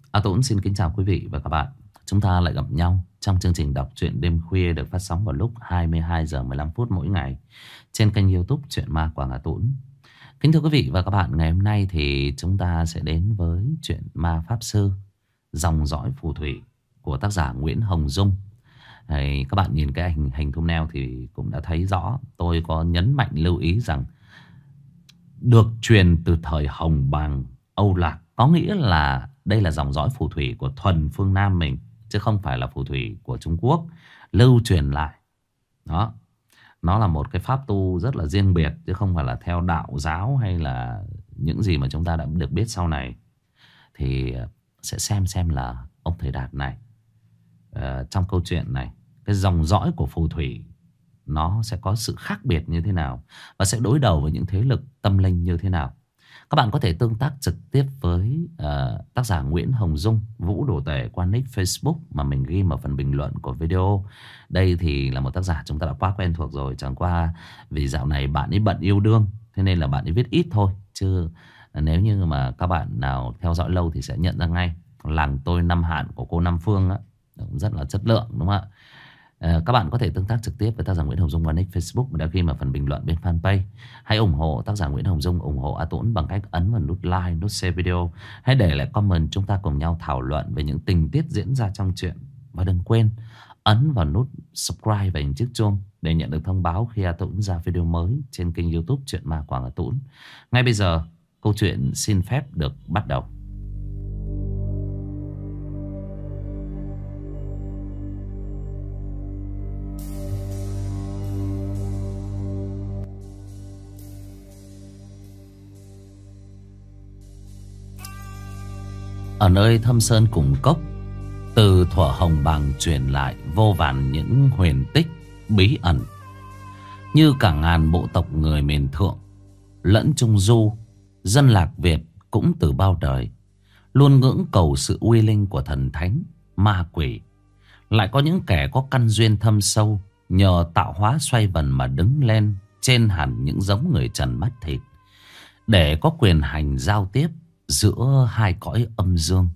Tuấn xin kính chào quý vị và các bạn. Chúng ta lại gặp nhau trong chương trình đọc truyện đêm khuya được phát sóng vào lúc 22 giờ 15 phút mỗi ngày trên kênh YouTube Truyện Ma Quảng Hà Tuấn. Kính thưa quý vị và các bạn, ngày hôm nay thì chúng ta sẽ đến với truyện Ma Pháp Sư Dòng dõi phù thủy của tác giả Nguyễn Hồng Dung. Các bạn nhìn cái hình thumbnail thì cũng đã thấy rõ. Tôi có nhấn mạnh lưu ý rằng được truyền từ thời Hồng Bàng Âu Lạc, có nghĩa là đây là dòng dõi phù thủy của thuần phương Nam mình, chứ không phải là phù thủy của Trung Quốc lưu truyền lại. Đó, nó là một cái pháp tu rất là riêng biệt, chứ không phải là theo đạo giáo hay là những gì mà chúng ta đã được biết sau này. Thì sẽ xem là ông thầy Đạt này, trong câu chuyện này, cái dòng dõi của phù thủy nó sẽ có sự khác biệt như thế nào, và sẽ đối đầu với những thế lực tâm linh như thế nào. Các bạn có thể tương tác trực tiếp với tác giả Nguyễn Hồng Dung, Vũ Đồ Tể, qua nick Facebook mà mình ghi ở phần bình luận của video. Đây thì là một tác giả chúng ta đã quá quen thuộc rồi. Chẳng qua vì dạo này bạn ấy bận yêu đương, thế nên là bạn ấy viết ít thôi. Chứ nếu như mà các bạn nào theo dõi lâu thì sẽ nhận ra ngay. Làng Tôi Năm Hạn của cô Nam Phương á, rất là chất lượng, đúng không ạ? Các bạn có thể tương tác trực tiếp với tác giả Nguyễn Hồng Dung qua nick Facebook mà đã ghi vào phần bình luận bên fanpage. Hãy ủng hộ tác giả Nguyễn Hồng Dung, ủng hộ A Tuấn bằng cách ấn vào nút like, nút share video. Hãy để lại comment, chúng ta cùng nhau thảo luận về những tình tiết diễn ra trong chuyện. Và đừng quên ấn vào nút subscribe và hình chiếc chuông để nhận được thông báo khi A Tuấn ra video mới trên kênh YouTube Truyện Ma Quảng A Tuấn. Ngay bây giờ, câu chuyện xin phép được bắt đầu. Ở nơi thâm sơn cùng cốc, từ thuở Hồng Bàng truyền lại vô vàn những huyền tích bí ẩn. Như cả ngàn bộ tộc người miền thượng lẫn trung du, dân lạc Việt cũng từ bao đời luôn ngưỡng cầu sự uy linh của thần thánh, ma quỷ. Lại có những kẻ có căn duyên thâm sâu, nhờ tạo hóa xoay vần mà đứng lên trên hẳn những giống người trần mắt thịt, để có quyền hành giao tiếp giữa hai cõi âm dương.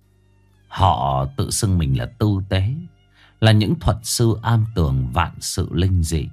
Họ tự xưng mình là tư tế, là những thuật sư am tường vạn sự linh dị.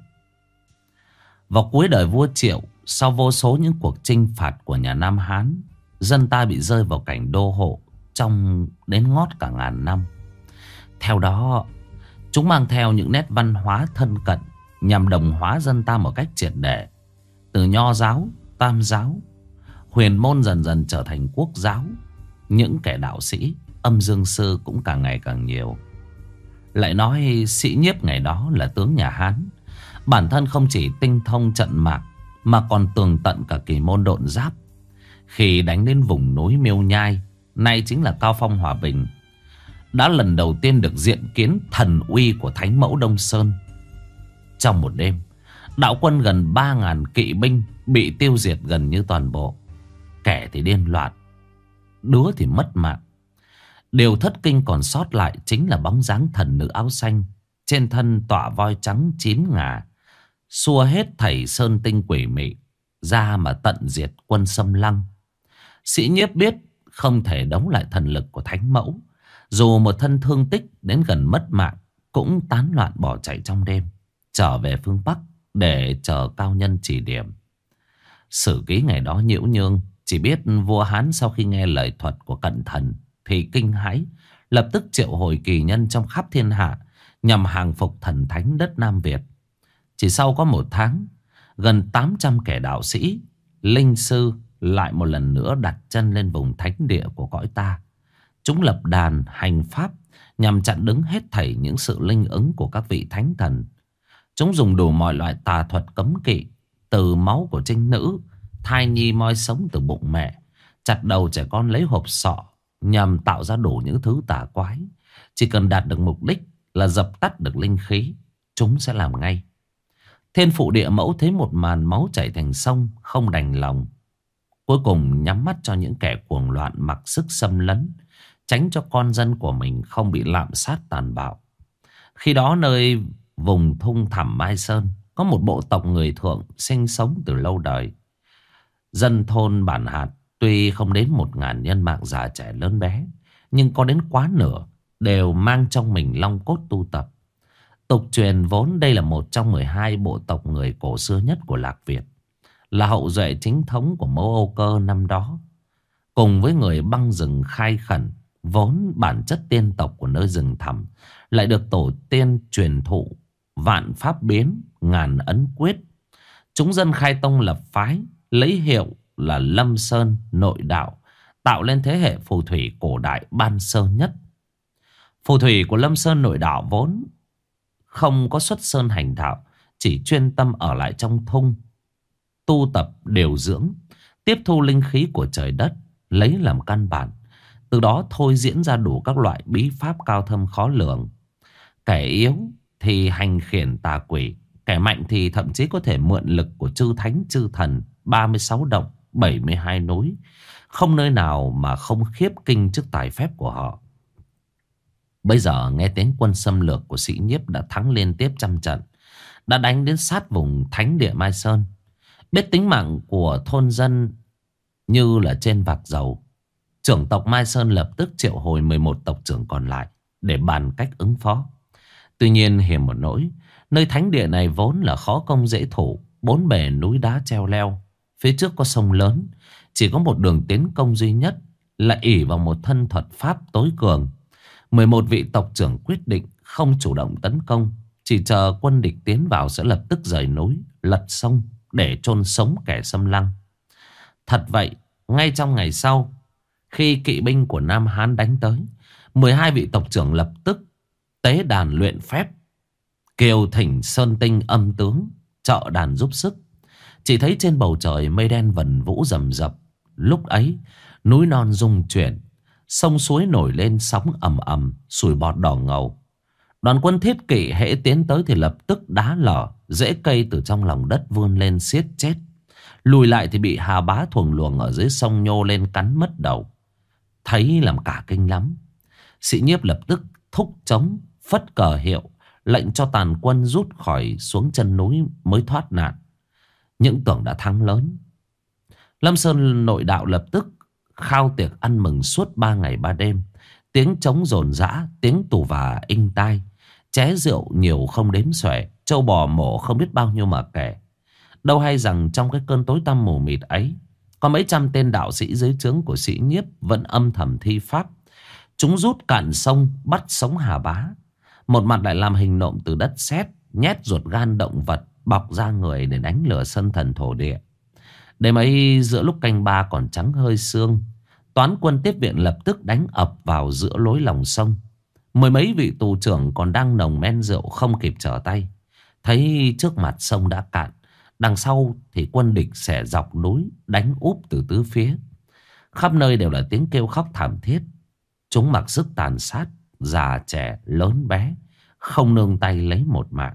Vào cuối đời vua Triệu, sau vô số những cuộc chinh phạt của nhà Nam Hán, dân ta bị rơi vào cảnh đô hộ trong đến ngót cả ngàn năm. Theo đó, chúng mang theo những nét văn hóa thân cận nhằm đồng hóa dân ta một cách triệt để. Từ nho giáo, tam giáo, huyền môn dần dần trở thành quốc giáo. Những kẻ đạo sĩ, âm dương sư cũng càng ngày càng nhiều. Lại nói sĩ nhiếp ngày đó là tướng nhà Hán, bản thân không chỉ tinh thông trận mạc mà còn tường tận cả kỳ môn độn giáp. Khi đánh đến vùng núi Miêu Nhai, nay chính là Cao Phong Hòa Bình, đã lần đầu tiên được diện kiến thần uy của Thánh Mẫu Đông Sơn. Trong một đêm, đạo quân gần 3.000 kỵ binh bị tiêu diệt gần như toàn bộ. Kẻ thì điên loạn, đứa thì mất mạng. Điều thất kinh còn sót lại chính là bóng dáng thần nữ áo xanh, trên thân tọa voi trắng 9 ngà, xua hết thảy sơn tinh quỷ mị ra mà tận diệt quân Xâm Lăng. Sĩ nhiếp biết không thể đấu lại thần lực của Thánh Mẫu, dù một thân thương tích đến gần mất mạng cũng tán loạn bỏ chạy trong đêm, trở về phương Bắc để chờ cao nhân chỉ điểm. Sử ký ngày đó nhiễu nhương, chỉ biết vua Hán sau khi nghe lời thuật của cận thần thì kinh hãi, lập tức triệu hồi kỳ nhân trong khắp thiên hạ nhằm hàng phục thần thánh đất Nam Việt. Chỉ sau có một tháng, gần 800 kẻ đạo sĩ, linh sư lại một lần nữa đặt chân lên vùng thánh địa của cõi ta. Chúng lập đàn hành pháp nhằm chặn đứng hết thảy những sự linh ứng của các vị thánh thần. Chúng dùng đủ mọi loại tà thuật cấm kỵ, từ máu của trinh nữ, thai nhi moi sống từ bụng mẹ, chặt đầu trẻ con lấy hộp sọ, nhằm tạo ra đủ những thứ tà quái. Chỉ cần đạt được mục đích là dập tắt được linh khí, chúng sẽ làm ngay. Thiên phụ địa mẫu thấy một màn máu chảy thành sông, không đành lòng. Cuối cùng nhắm mắt cho những kẻ cuồng loạn mặc sức xâm lấn, tránh cho con dân của mình không bị lạm sát tàn bạo. Khi đó nơi vùng thung thẳm Mai Sơn có một bộ tộc người thượng sinh sống từ lâu đời. Dân thôn bản hạt tuy không đến 1.000 nhân mạng già trẻ lớn bé, nhưng có đến quá nửa đều mang trong mình long cốt tu tập. Tục truyền vốn đây là một trong 12 bộ tộc người cổ xưa nhất của Lạc Việt, là hậu duệ chính thống của Mẫu Âu Cơ năm đó. Cùng với người băng rừng Khai Khẩn, vốn bản chất tiên tộc của nơi rừng thẳm, lại được tổ tiên truyền thụ vạn pháp biến, ngàn ấn quyết. Chúng dân khai tông lập phái, lấy hiệu là Lâm Sơn Nội Đạo, tạo lên thế hệ phù thủy cổ đại ban sơ nhất. Phù thủy của Lâm Sơn Nội Đạo vốn không có xuất sơn hành đạo, chỉ chuyên tâm ở lại trong thung, tu tập điều dưỡng, tiếp thu linh khí của trời đất, lấy làm căn bản. Từ đó thôi diễn ra đủ các loại bí pháp cao thâm khó lường. Kẻ yếu thì hành khiển tà quỷ, kẻ mạnh thì thậm chí có thể mượn lực của chư thánh chư thần, 36 động 72 núi. Không nơi nào mà không khiếp kinh trước tài phép của họ. Bây giờ nghe tiếng quân xâm lược của Sĩ Nhiếp đã thắng liên tiếp trăm trận, đã đánh đến sát vùng thánh địa Mai Sơn. Biết tính mạng của thôn dân như là trên vạc dầu, trưởng tộc Mai Sơn lập tức triệu hồi 11 tộc trưởng còn lại để bàn cách ứng phó. Tuy nhiên hiểm một nỗi, nơi thánh địa này vốn là khó công dễ thủ, bốn bề núi đá treo leo, phía trước có sông lớn, chỉ có một đường tiến công duy nhất, lại ỷ vào một thân thuật pháp tối cường. 11 vị tộc trưởng quyết định không chủ động tấn công, chỉ chờ quân địch tiến vào sẽ lập tức rời núi, lật sông để chôn sống kẻ xâm lăng. Thật vậy, ngay trong ngày sau, khi kỵ binh của Nam Hán đánh tới, 12 vị tộc trưởng lập tức tế đàn luyện phép, kêu thỉnh sơn tinh âm tướng trợ đàn giúp sức. Chỉ thấy trên bầu trời mây đen vần vũ rầm rập. Lúc ấy núi non rung chuyển, sông suối nổi lên sóng ầm ầm, sủi bọt đỏ ngầu. Đoàn quân thiết kỵ hễ tiến tới thì lập tức đá lở, rễ cây từ trong lòng đất vươn lên xiết chết. Lùi lại thì bị Hà Bá thuồng luồng ở dưới sông nhô lên cắn mất đầu. Thấy làm cả kinh lắm, Sĩ Nhiếp lập tức thúc trống, phất cờ hiệu, lệnh cho tàn quân rút khỏi xuống chân núi mới thoát nạn. Những tưởng đã thắng lớn, Lâm Sơn Nội Đạo lập tức khao tiệc ăn mừng suốt 3 ngày 3 đêm. Tiếng trống rồn rã, tiếng tù và inh tai, ché rượu nhiều không đếm xuể, trâu bò mổ không biết bao nhiêu mà kể. Đâu hay rằng trong cái cơn tối tăm mù mịt ấy, có mấy trăm tên đạo sĩ dưới trướng của Sĩ Nhiếp vẫn âm thầm thi pháp. Chúng rút cạn sông bắt sống Hà Bá, một mặt lại làm hình nộm từ đất sét, nhét ruột gan động vật bọc ra người để đánh lừa sân thần thổ địa. Đêm ấy giữa lúc canh ba còn trắng hơi sương, toán quân tiếp viện lập tức đánh ập vào giữa lối lòng sông. Mười mấy vị tù trưởng còn đang nồng men rượu không kịp trở tay, thấy trước mặt sông đã cạn, đằng sau thì quân địch xẻ dọc núi đánh úp từ tứ phía. Khắp nơi đều là tiếng kêu khóc thảm thiết. Chúng mặc sức tàn sát, già trẻ lớn bé, không nương tay lấy một mạng.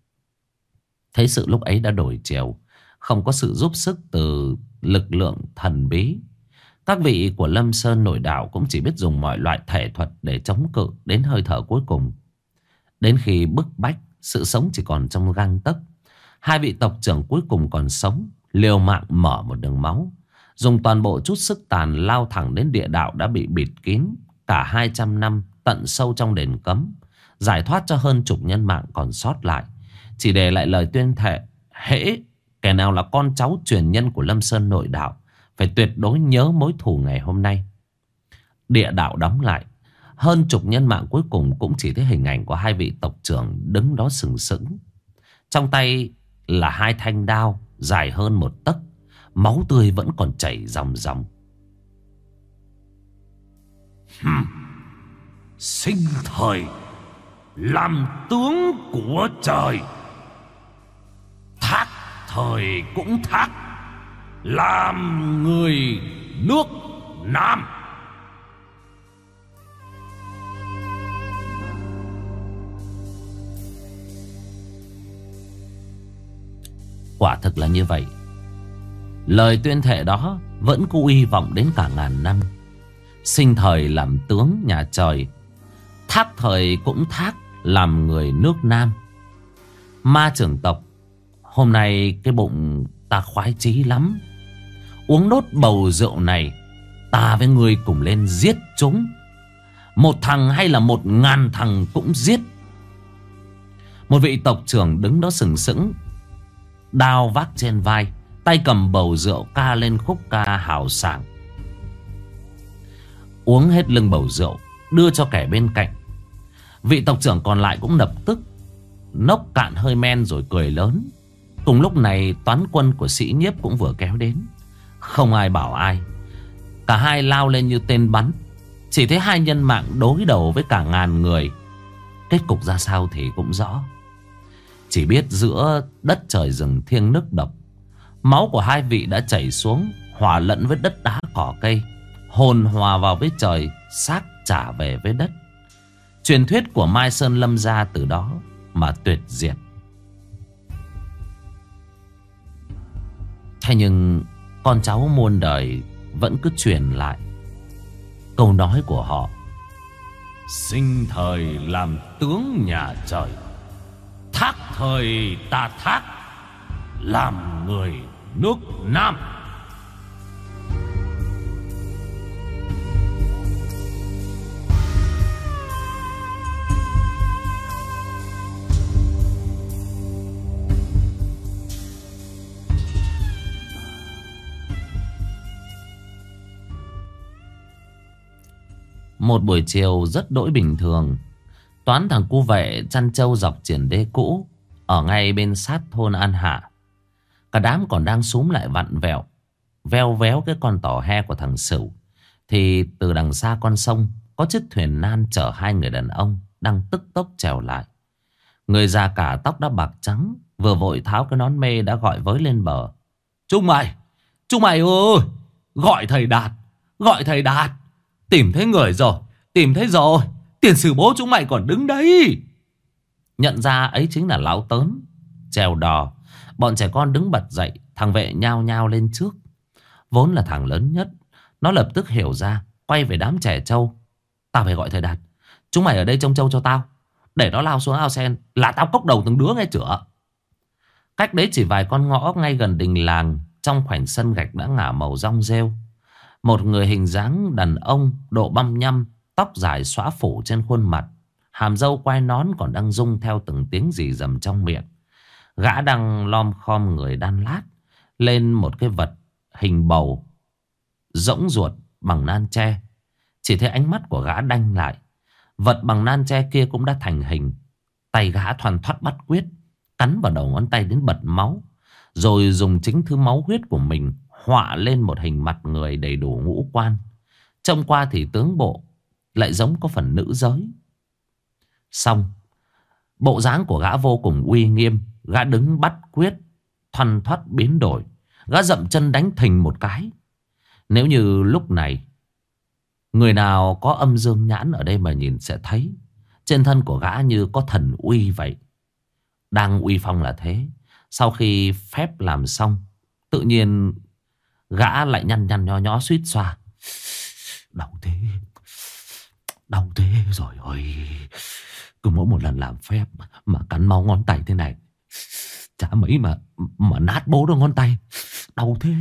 Thấy sự lúc ấy đã đổi chiều, không có sự giúp sức từ lực lượng thần bí, các vị của Lâm Sơn Nội Đạo cũng chỉ biết dùng mọi loại thể thuật để chống cự đến hơi thở cuối cùng. Đến khi bức bách, sự sống chỉ còn trong gang tấc, hai vị tộc trưởng cuối cùng còn sống liều mạng mở một đường máu, dùng toàn bộ chút sức tàn lao thẳng đến địa đạo đã bị bịt kín cả 200 năm tận sâu trong đền cấm, giải thoát cho hơn chục nhân mạng còn sót lại, chỉ để lại lời tuyên thệ: hễ kẻ nào là con cháu truyền nhân của Lâm Sơn Nội Đạo phải tuyệt đối nhớ mối thù ngày hôm nay. Địa đạo đóng lại, hơn chục nhân mạng cuối cùng cũng chỉ thấy hình ảnh của hai vị tộc trưởng đứng đó sừng sững. Trong tay là hai thanh đao dài hơn 1 tấc, máu tươi vẫn còn chảy ròng ròng. Sinh thời làm tướng của trời, thác thời cũng thác làm người nước Nam. Quả thực là như vậy. Lời tuyên thệ đó vẫn cứ uy vọng đến cả ngàn năm. Sinh thời làm tướng nhà trời, thác thời cũng thác làm người nước Nam. Ma trưởng tộc, hôm nay cái bụng ta khoái chí lắm. Uống nốt bầu rượu này, ta với ngươi cùng lên giết chúng. 1 thằng hay là 1000 thằng cũng giết. Một vị tộc trưởng đứng đó sừng sững, đao vác trên vai, tay cầm bầu rượu ca lên khúc ca hào sảng. Uống hết lưng bầu rượu, đưa cho kẻ bên cạnh. Vị tộc trưởng còn lại cũng lập tức nốc cạn hơi men rồi cười lớn. Cùng lúc này toán quân của sĩ nhiếp cũng vừa kéo đến. Không ai bảo ai, cả hai lao lên như tên bắn. Chỉ thấy hai nhân mạng đối đầu với cả ngàn người. Kết cục ra sao thì cũng rõ. Chỉ biết giữa đất trời rừng thiêng nước độc, máu của hai vị đã chảy xuống, hòa lẫn với đất đá cỏ cây, hồn hòa vào với trời, xác trả về với đất. Truyền thuyết của Mai Sơn Lâm gia từ đó mà tuyệt diệt. Thế nhưng con cháu muôn đời vẫn cứ truyền lại câu nói của họ: sinh thời làm tướng nhà trời, thác thời ta thác, làm người nước Nam. Một buổi chiều rất đỗi bình thường, Toán thằng cu vệ chăn trâu dọc triển đê cũ ở ngay bên sát thôn An Hạ. Cả đám còn đang xúm lại vặn vẹo, veo véo cái con tò he của thằng Sửu, thì từ đằng xa con sông có chiếc thuyền nan chở hai người đàn ông đang tức tốc trèo lại. Người già cả tóc đã bạc trắng, vừa vội tháo cái nón mê đã gọi với lên bờ: Chúng mày ơi, gọi thầy Đạt, gọi thầy Đạt. Tìm thấy người rồi, tìm thấy rồi, tiền sử bố chúng mày còn đứng đấy. Nhận ra ấy chính là lão Tớn. Chèo đò, bọn trẻ con đứng bật dậy. Thằng vệ nhao nhao lên trước, vốn là thằng lớn nhất. Nó lập tức hiểu ra, quay về đám trẻ trâu: Tao phải gọi thầy Đạt, chúng mày ở đây trông trâu cho tao, để nó lao xuống ao sen là tao cốc đầu từng đứa nghe chửa. Cách đấy chỉ vài con ngõ ngay gần đình làng, trong khoảnh sân gạch đã ngả màu rong rêu, một người hình dáng đàn ông độ băm nhăm, tóc dài xõa phủ trên khuôn mặt, hàm râu quai nón còn đang rung theo từng tiếng rì rầm trong miệng. Gã đang lom khom người đan lát lên một cái vật hình bầu rỗng ruột bằng nan tre. Chỉ thấy ánh mắt của gã đanh lại. Vật bằng nan tre kia cũng đã thành hình. Tay gã thoăn thoắt bắt quyết, cắn vào đầu ngón tay đến bật máu, rồi dùng chính thứ máu huyết của mình họa lên một hình mặt người đầy đủ ngũ quan. Trông qua thì tướng bộ lại giống có phần nữ giới. Xong, bộ dáng của gã vô cùng uy nghiêm. Gã đứng bắt quyết, thoăn thoắt biến đổi. Gã dậm chân đánh thình một cái. Nếu như lúc này người nào có âm dương nhãn ở đây mà nhìn sẽ thấy trên thân của gã như có thần uy vậy. Đang uy phong là thế, sau khi phép làm xong, tự nhiên gã lại nhăn nhăn nho nhó suýt xoa: Đau thế rồi ơi. Cứ mỗi một lần làm phép mà cắn máu ngón tay thế này, chả mấy mà nát bố đôi ngón tay. Đau thế.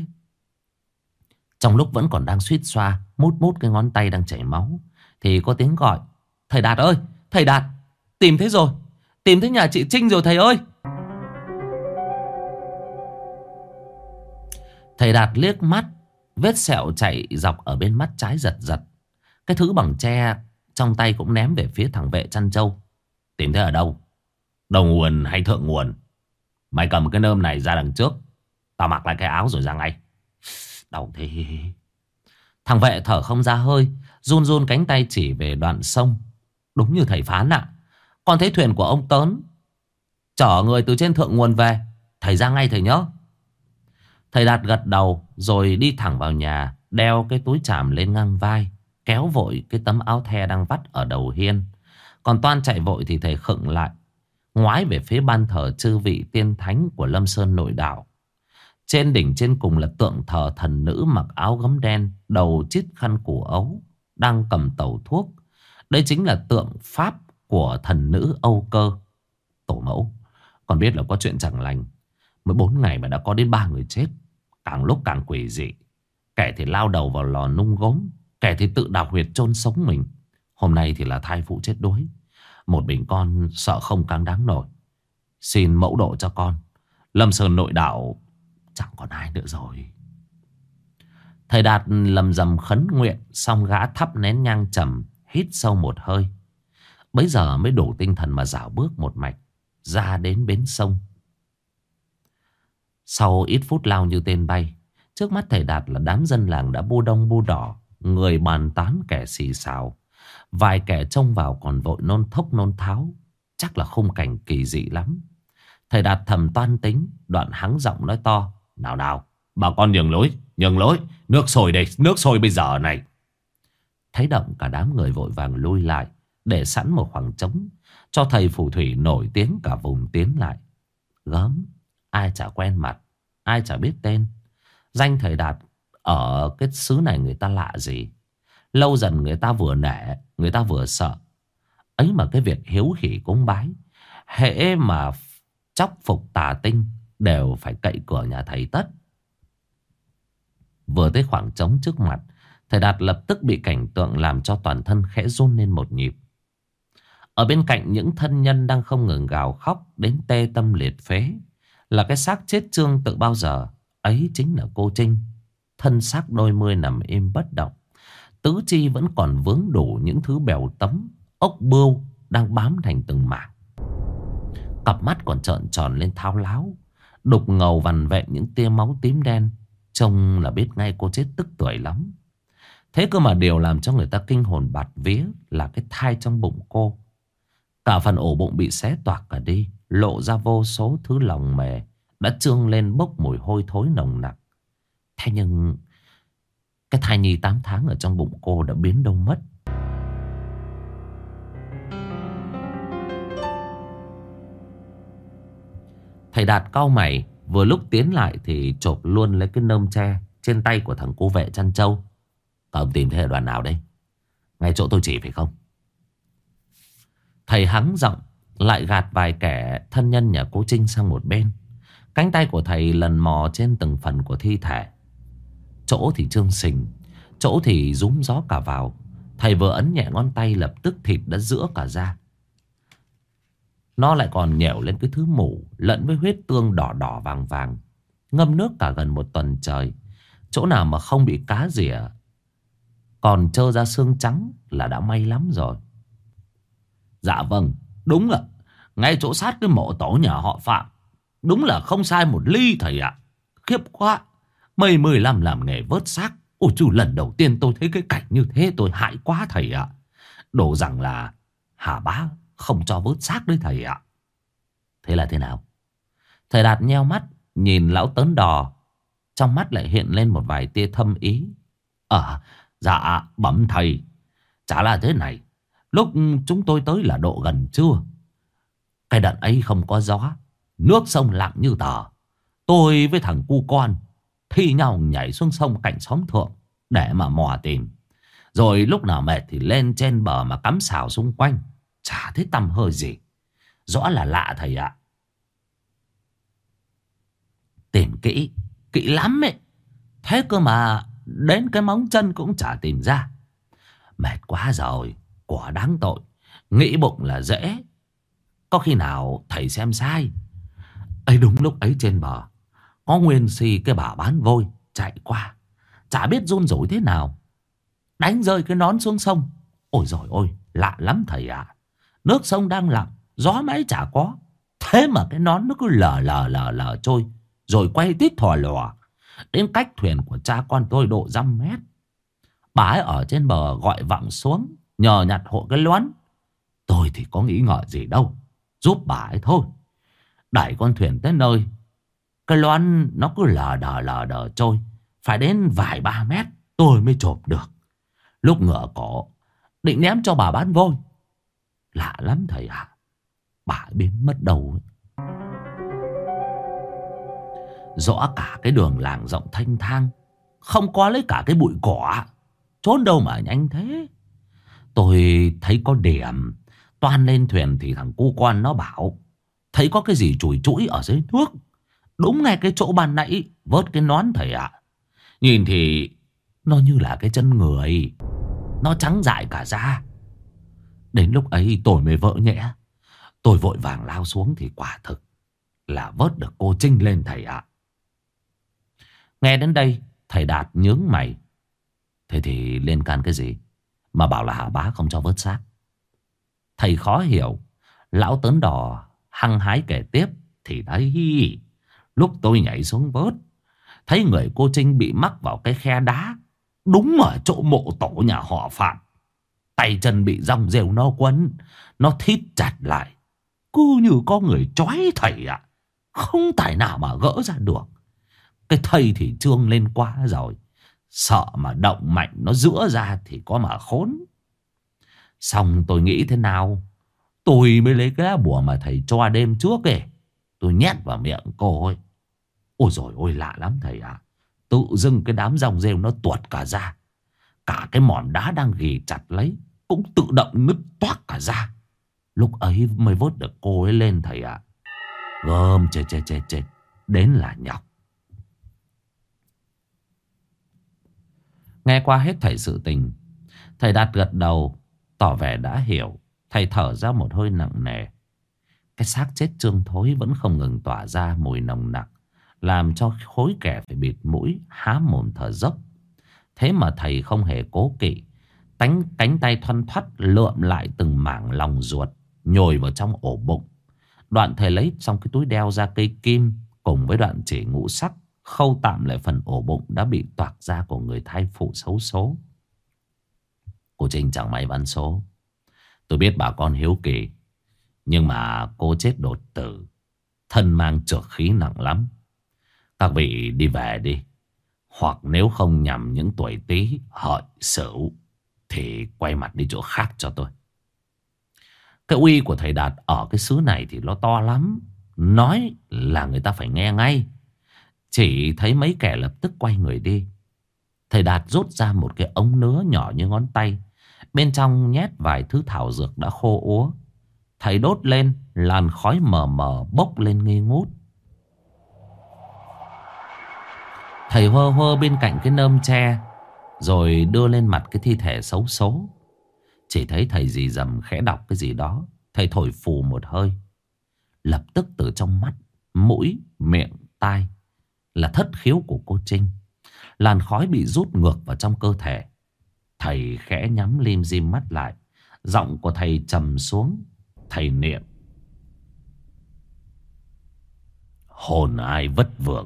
Trong lúc vẫn còn đang suýt xoa, mút cái ngón tay đang chảy máu, thì có tiếng gọi: Thầy Đạt ơi, thầy Đạt, tìm thấy rồi, tìm thấy nhà chị Trinh rồi thầy ơi. Thầy Đạt liếc mắt, vết sẹo chạy dọc ở bên mắt trái giật giật. Cái thứ bằng tre trong tay cũng ném về phía thằng vệ chăn trâu: Tìm thấy ở đâu? Đầu nguồn hay thượng nguồn? Mày cầm cái nơm này ra đằng trước, tao mặc lại cái áo rồi ra ngay. Đau thế. Thằng vệ thở không ra hơi, run run cánh tay chỉ về đoạn sông. Đúng như thầy phán ạ. Con thấy thuyền của ông Tớn chở người từ trên thượng nguồn về. Thầy ra ngay thầy nhớ. Thầy Đạt gật đầu rồi đi thẳng vào nhà, đeo cái túi chàm lên ngang vai, kéo vội cái tấm áo the đang vắt ở đầu hiên. Còn Toan chạy vội thì thầy khựng lại, ngoái về phía ban thờ chư vị tiên thánh của Lâm Sơn nội đạo. Trên đỉnh trên cùng là tượng thờ thần nữ mặc áo gấm đen, đầu chít khăn củ ấu, đang cầm tẩu thuốc. Đây chính là tượng pháp của thần nữ Âu Cơ. Tổ mẫu, còn biết là có chuyện chẳng lành. Mới 4 ngày mà đã có đến 3 người chết, càng lúc càng quỷ dị. Kẻ thì lao đầu vào lò nung gốm, kẻ thì tự đào huyệt chôn sống mình. Hôm nay thì là thai phụ chết đuối. Một mình con sợ không cáng đáng nổi. Xin mẫu độ cho con. Lâm Sơn nội đạo chẳng còn ai nữa rồi. Thầy Đạt lầm rầm khấn nguyện, xong gã thắp nén nhang trầm, hít sâu một hơi. Bấy giờ mới đủ tinh thần mà dạo bước một mạch ra đến bến sông. Sau ít phút lao như tên bay, trước mắt thầy Đạt là đám dân làng đã bu đông bu đỏ, người bàn tán kẻ xì xào. Vài kẻ trông vào còn vội nôn thốc nôn tháo. Chắc là khung cảnh kỳ dị lắm. Thầy Đạt thầm toan tính, đoạn hắng giọng nói to: Nào nào, bà con nhường lối, nhường lối. Nước sôi đây, nước sôi bây giờ này. Thấy động cả đám người vội vàng lui lại, để sẵn một khoảng trống cho thầy phù thủy nổi tiếng cả vùng tiến lại. Gớm, ai chả quen mặt, ai chả biết tên. Danh thầy Đạt ở cái xứ này người ta lạ gì. Lâu dần người ta vừa nể, người ta vừa sợ. Ấy mà cái việc hiếu hỉ cúng bái, hễ mà chóc phục tà tinh, đều phải cậy cửa nhà thầy tất. Vừa tới khoảng trống trước mặt, thầy Đạt lập tức bị cảnh tượng làm cho toàn thân khẽ run lên một nhịp. Ở bên cạnh những thân nhân đang không ngừng gào khóc đến tê tâm liệt phế, là cái xác chết chương tự bao giờ. Ấy chính là cô Trinh. Thân xác đôi mươi nằm im bất động, tứ chi vẫn còn vướng đủ những thứ bèo tấm, ốc bươu đang bám thành từng mảng. Cặp mắt còn trợn tròn lên thao láo, đục ngầu vằn vẹn những tia máu tím đen. Trông là biết ngay cô chết tức tuổi lắm. Thế cơ mà điều làm cho người ta kinh hồn bạt vía là cái thai trong bụng cô. Cả phần ổ bụng bị xé toạc cả đi, lộ ra vô số thứ lòng mề đã trương lên bốc mùi hôi thối nồng nặc. Thế nhưng cái thai nhi 8 tháng ở trong bụng cô đã biến đâu mất. Thầy Đạt cau mày, vừa lúc tiến lại thì chộp luôn lấy cái nơm tre trên tay của thằng cô vệ chăn trâu. Các ông tìm thấy ở đoàn nào đấy? Ngay chỗ tôi chỉ phải không? Thầy hắng giọng, lại gạt vài kẻ thân nhân nhà cô Trinh sang một bên. Cánh tay của thầy lần mò trên từng phần của thi thể. Chỗ thì trương sình, chỗ thì rúm gió cả vào. Thầy vừa ấn nhẹ ngón tay, lập tức thịt đã rữa cả ra. Nó lại còn nhẻo lên cái thứ mủ lẫn với huyết tương đỏ đỏ vàng vàng. Ngâm nước cả gần một tuần trời, chỗ nào mà không bị cá rỉa, còn trơ ra xương trắng là đã may lắm rồi. Dạ vâng, đúng ạ. Ngay chỗ sát cái mộ tổ nhà họ Phạm. Đúng là không sai một ly thầy ạ. Khiếp quá. Mấy 15 làm nghề vớt xác. Ôi chú, lần đầu tiên tôi thấy cái cảnh như thế tôi hại quá thầy ạ. Đổ rằng là Hà Bá không cho vớt xác đấy thầy ạ. Thế là thế nào? Thầy Đạt nheo mắt nhìn lão tớn đò, trong mắt lại hiện lên một vài tia thâm ý. Dạ bẩm thầy, chả là thế này. Lúc chúng tôi tới là độ gần trưa. Cái đợt ấy không có gió, nước sông lặng như tờ. Tôi với thằng cu con thi nhau nhảy xuống sông cạnh xóm thượng để mà mò tìm. Rồi lúc nào mệt thì lên trên bờ mà cắm xào xung quanh. Chả thấy tăm hơi gì. Rõ là lạ thầy ạ. Tìm kỹ, kỹ lắm ấy. Thế cơ mà đến cái móng chân cũng chả tìm ra. Mệt quá rồi, quả đáng tội. Nghĩ bụng là dễ. Có khi nào thầy xem sai. Ấy đúng lúc ấy trên bờ có nguyên si cái bà bán vôi chạy qua, chả biết run rủi thế nào, đánh rơi cái nón xuống sông. Ôi giời ôi, lạ lắm thầy ạ. Nước sông đang lặng, gió máy chả có, thế mà cái nón nó cứ lờ trôi, rồi quay tít thò lò đến cách thuyền của cha con tôi độ dăm mét. Bà ấy ở trên bờ gọi vọng xuống nhờ nhặt hộ cái loán. Tôi thì có nghĩ ngợi gì đâu, giúp bà ấy thôi. Đẩy con thuyền tới nơi, cái loán nó cứ lờ đờ trôi, phải đến vài 3 mét tôi mới chộp được. Lúc ngửa cổ định ném cho bà bán vôi, lạ lắm thầy ạ. Bà ấy biến mất đâu ấy. Rõ cả cái đường làng rộng thanh thang, không có lấy cả cái bụi cỏ, trốn đâu mà nhanh thế. Tôi thấy có điểm, toan lên thuyền thì thằng cu con nó bảo thấy có cái gì chùi chũi ở dưới nước. Đúng ngay cái chỗ ban nãy vớt cái nón thầy ạ. Nhìn thì nó như là cái chân người, nó trắng dại cả da, Đến lúc ấy tôi mới vỡ nhẽ. Tôi vội vàng lao xuống thì quả thực là vớt được cô Trinh lên thầy ạ. Nghe đến đây thầy Đạt nhướng mày. Thế thì liên can cái gì mà bảo là Hà Bá không cho vớt xác? Thầy khó hiểu. Lão Tớn Đỏ hăng hái kể tiếp. Thì đấy, lúc tôi nhảy xuống vớt, thấy người cô Trinh bị mắc vào cái khe đá đúng ở chỗ mộ tổ nhà họ Phạm. Tay chân bị dòng rêu nó quấn, nó thít chặt lại, cứ như có người trói thầy ạ. Không tài nào mà gỡ ra được. Cái thây thì trương lên quá rồi, sợ mà động mạnh nó giữa ra thì có mà khốn. Xong tôi nghĩ thế nào, tôi mới lấy cái lá bùa mà thầy cho đêm trước kìa, tôi nhét vào miệng cô ấy. Ôi dồi ôi, lạ lắm thầy ạ. Tự dưng cái đám dòng rêu nó tuột cả ra. Cả cái mỏm đá đang ghì chặt lấy cũng tự động nứt toác cả ra. Lúc ấy mới vớt được cô ấy lên thầy ạ. Gơm chết. Đến là nhọc. Nghe qua hết thảy sự tình, thầy Đạt gật đầu tỏ vẻ đã hiểu. Thầy thở ra một hơi nặng nề. Cái xác chết trương thối vẫn không ngừng tỏa ra mùi nồng nặc, làm cho khối kẻ phải bịt mũi há mồm thở dốc. Thế mà thầy không hề cố kỵ, cánh tay thoăn thoắt lượm lại từng mảng lòng ruột, nhồi vào trong ổ bụng. Đoạn thầy lấy trong cái túi đeo ra cây kim cùng với đoạn chỉ ngũ sắc, khâu tạm lại phần ổ bụng đã bị toạc ra của người thai phụ xấu số. Cô Trinh chẳng may bắn số. Tôi biết bà con hiếu kỳ, nhưng mà cô chết đột tử, thân mang trược khí nặng lắm. Các vị đi về đi. Hoặc nếu không nhằm những tuổi Tý, Hợi, Sửu thì quay mặt đi chỗ khác cho tôi. Cái uy của thầy Đạt ở cái xứ này thì nó to lắm. Nói là người ta phải nghe ngay. Chỉ thấy mấy kẻ lập tức quay người đi. Thầy Đạt rút ra một cái ống nứa nhỏ như ngón tay. Bên trong nhét vài thứ thảo dược đã khô úa. Thầy đốt lên, làn khói mờ mờ bốc lên nghi ngút. Thầy hơ hơ bên cạnh cái nơm tre, rồi đưa lên mặt cái thi thể xấu số. Chỉ thấy thầy dì dầm khẽ đọc cái gì đó. Thầy thổi phù một hơi. Lập tức từ trong mắt, mũi, miệng, tai là thất khiếu của cô Trinh. Làn khói bị rút ngược vào trong cơ thể. Thầy khẽ nhắm lim dim mắt lại. Giọng của thầy trầm xuống. Thầy niệm: hồn ai vất vưởng,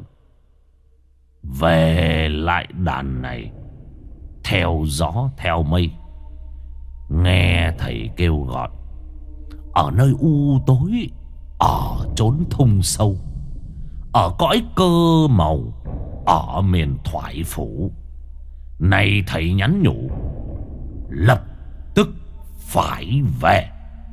về lại đàn này, theo gió theo mây. Nghe thầy kêu gọi, ở nơi u tối, ở chốn thung sâu, ở cõi cơ màu, ở miền thoại phủ. Này thầy nhắn nhủ, lập tức phải về.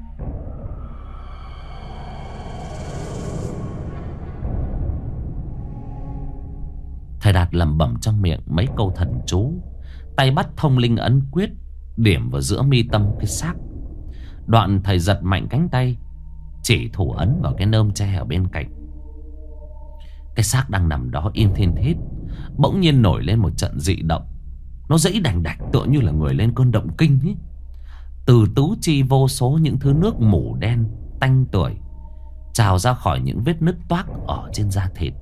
Thầy Đạt lẩm bẩm trong miệng mấy câu thần chú, tay bắt thông linh ấn quyết, điểm vào giữa mi tâm cái xác. Đoạn thầy giật mạnh cánh tay, chỉ thủ ấn vào cái nơm tre ở bên cạnh. Cái xác đang nằm đó im thiên thít, bỗng nhiên nổi lên một trận dị động. Nó dãy đành đạch tựa như là người lên cơn động kinh ấy. Từ tứ chi vô số những thứ nước mủ đen tanh tưởi trào ra khỏi những vết nứt toác ở trên da thịt.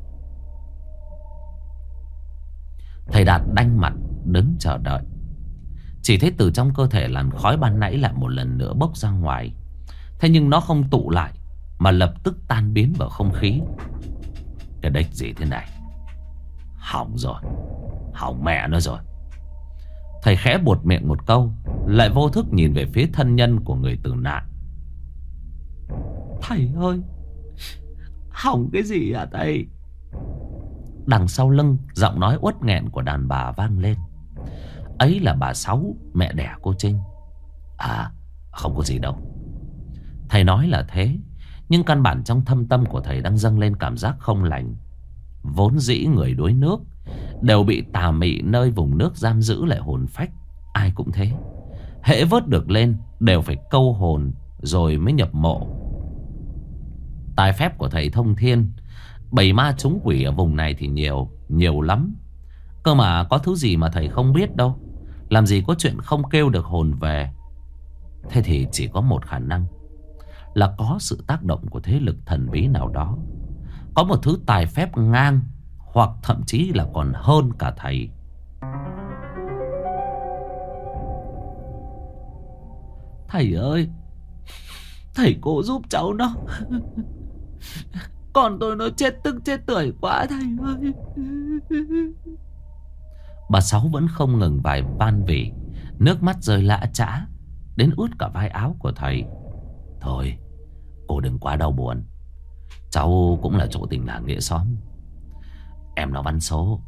Thầy Đạt đanh mặt đứng chờ đợi. Chỉ thấy từ trong cơ thể làn khói ban nãy lại một lần nữa bốc ra ngoài. Thế nhưng nó không tụ lại, mà lập tức tan biến vào không khí. Cái đếch gì thế này? Hỏng rồi, hỏng mẹ nó rồi. Thầy khẽ buột miệng một câu, lại vô thức nhìn về phía thân nhân của người tử nạn. Thầy ơi, hỏng cái gì hả thầy? Đằng sau lưng, giọng nói uất nghẹn của đàn bà vang lên. Ấy là bà Sáu, mẹ đẻ cô Trinh. À, không có gì đâu. Thầy nói là thế, nhưng căn bản trong thâm tâm của thầy đang dâng lên cảm giác không lành. Vốn dĩ người đuối nước đều bị tà mị nơi vùng nước giam giữ lại hồn phách. Ai cũng thế, hễ vớt được lên đều phải câu hồn rồi mới nhập mộ. Tài phép của thầy thông thiên, bầy ma trúng quỷ ở vùng này thì nhiều lắm. Cơ mà có thứ gì mà thầy không biết đâu. Làm gì có chuyện không kêu được hồn về. Thế thì chỉ có một khả năng là có sự tác động của thế lực thần bí nào đó. Có một thứ tài phép ngang, hoặc thậm chí là còn hơn cả thầy. Thầy ơi, thầy cố giúp cháu nó. Con tôi nó chết tức chết tưởi quá thầy ơi. Bà Sáu vẫn không ngừng vài van vỉ, nước mắt rơi lã chã đến ướt cả vai áo của thầy. Thôi, cô đừng quá đau buồn. Cháu cũng là chỗ tình làng nghĩa xóm. Em nó văn số,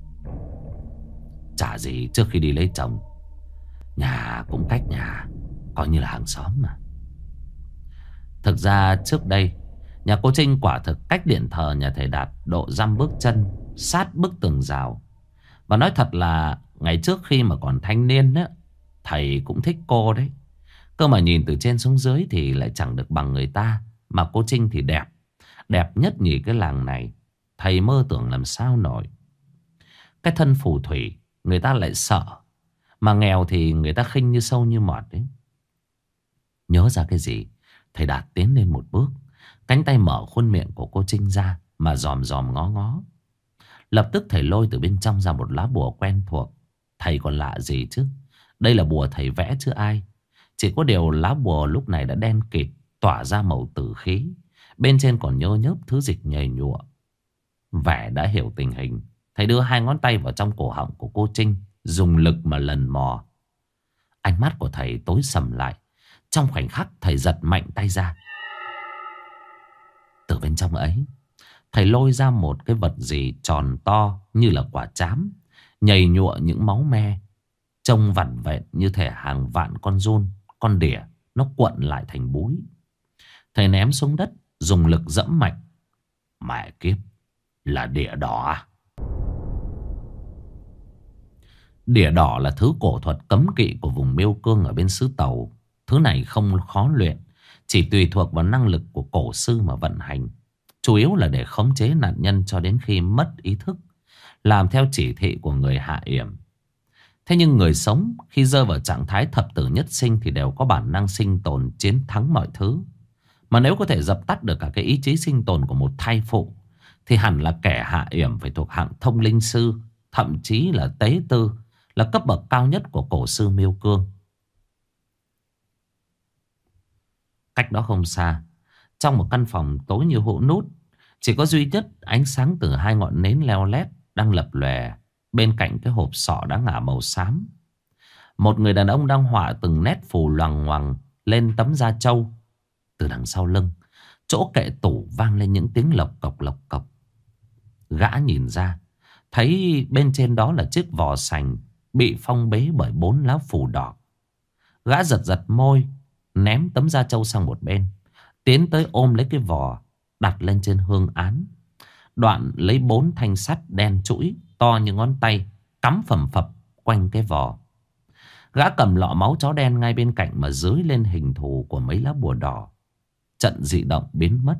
chả gì trước khi đi lấy chồng. Nhà cũng cách nhà, coi như là hàng xóm mà. Thực ra trước đây, nhà cô Trinh quả thực cách điện thờ nhà thầy Đạt độ dăm bước chân, sát bức tường rào. Và nói thật là ngày trước khi mà còn thanh niên á, thầy cũng thích cô đấy. Cơ mà nhìn từ trên xuống dưới thì lại chẳng được bằng người ta. Mà cô Trinh thì đẹp, đẹp nhất nhì cái làng này. Thầy mơ tưởng làm sao nổi. Cái thân phù thủy người ta lại sợ, mà nghèo thì người ta khinh như sâu như mọt đấy. Nhớ ra cái gì, thầy Đạt tiến lên một bước, cánh tay mở khuôn miệng của cô Trinh ra mà dòm dòm ngó ngó. Lập tức thầy lôi từ bên trong ra một lá bùa quen thuộc. Thầy còn lạ gì chứ, đây là bùa thầy vẽ chứ ai. Chỉ có điều lá bùa lúc này đã đen kịt, tỏa ra màu tử khí. Bên trên còn nhơ nhớp thứ dịch nhầy nhụa. Vẻ đã hiểu tình hình, thầy đưa hai ngón tay vào trong cổ họng của cô Trinh, dùng lực mà lần mò. Ánh mắt của thầy tối sầm lại. Trong khoảnh khắc thầy giật mạnh tay ra. Từ bên trong ấy, thầy lôi ra một cái vật gì tròn to như là quả trám, nhầy nhụa những máu me, trông vặn vẹn như thể hàng vạn con giun, con đỉa nó cuộn lại thành búi. Thầy ném xuống đất, dùng lực dẫm mạnh. Mẹ kiếp, là đỉa đỏ à? Đỉa đỏ là thứ cổ thuật cấm kỵ của vùng Miêu Cương ở bên xứ Tàu. Thứ này không khó luyện, chỉ tùy thuộc vào năng lực của cổ sư mà vận hành. Chủ yếu là để khống chế nạn nhân cho đến khi mất ý thức, làm theo chỉ thị của người hạ yểm. Thế nhưng người sống khi rơi vào trạng thái thập tử nhất sinh thì đều có bản năng sinh tồn chiến thắng mọi thứ. Mà nếu có thể dập tắt được cả cái ý chí sinh tồn của một thai phụ, thì hẳn là kẻ hạ yểm phải thuộc hạng thông linh sư, thậm chí là tế tư, là cấp bậc cao nhất của cổ sư Miêu Cương. Cách đó không xa, trong một căn phòng tối như hũ nút, chỉ có duy nhất ánh sáng từ hai ngọn nến leo lét đang lập lòe bên cạnh cái hộp sọ đã ngả màu xám. Một người đàn ông đang họa từng nét phù loằng ngoằng lên tấm da trâu. Từ đằng sau lưng, chỗ kệ tủ vang lên những tiếng lộc cộc lộc cộc. Gã nhìn ra, thấy bên trên đó là chiếc vò sành bị phong bế bởi 4 lá phù đỏ. Gã giật giật môi, ném tấm da trâu sang một bên, tiến tới ôm lấy cái vò, đặt lên trên hương án. Đoạn lấy 4 thanh sắt đen trũi to như ngón tay, cắm phầm phập quanh cái vò. Gã cầm lọ máu chó đen ngay bên cạnh mà dưới lên hình thù của mấy lá bùa đỏ. Trận dị động biến mất.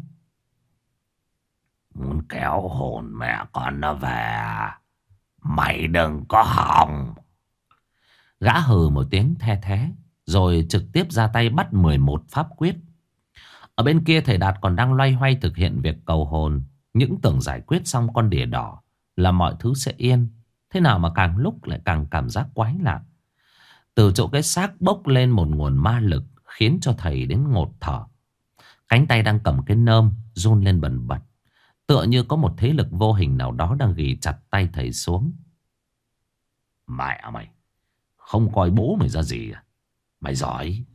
Muốn kéo hồn mẹ con nó về, mày đừng có hòng. Gã hừ một tiếng the thé, rồi trực tiếp ra tay bắt 11 pháp quyết. Ở bên kia thầy Đạt còn đang loay hoay thực hiện việc cầu hồn. Những tưởng giải quyết xong con đỉa đỏ là mọi thứ sẽ yên. Thế nào mà càng lúc lại càng cảm giác quái lạ. Từ chỗ cái xác bốc lên một nguồn ma lực, khiến cho thầy đến ngột thở. Cánh tay đang cầm cái nơm run lên bần bật, tựa như có một thế lực vô hình nào đó đang ghì chặt tay thầy xuống. Mẹ mày, không coi bố mày ra gì à? Mày giỏi.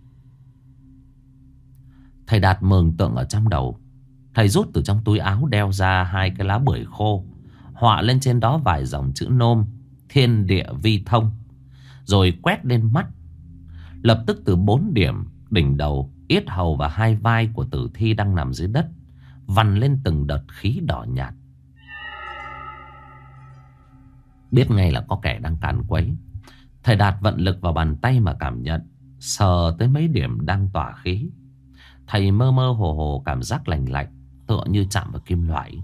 Thầy Đạt mường tượng ở trong đầu. Thầy rút từ trong túi áo đeo ra 2 cái lá bưởi khô, họa lên trên đó vài dòng chữ nôm: thiên địa vi thông. Rồi quét lên mắt. Lập tức từ 4 điểm đỉnh đầu, yết hầu và 2 vai của tử thi đang nằm dưới đất vằn lên từng đợt khí đỏ nhạt. Biết ngay là có kẻ đang càn quấy. Thầy Đạt vận lực vào bàn tay mà cảm nhận, sờ tới mấy điểm đang tỏa khí. Thầy mơ mơ hồ hồ cảm giác lành lạnh, tựa như chạm vào kim loại.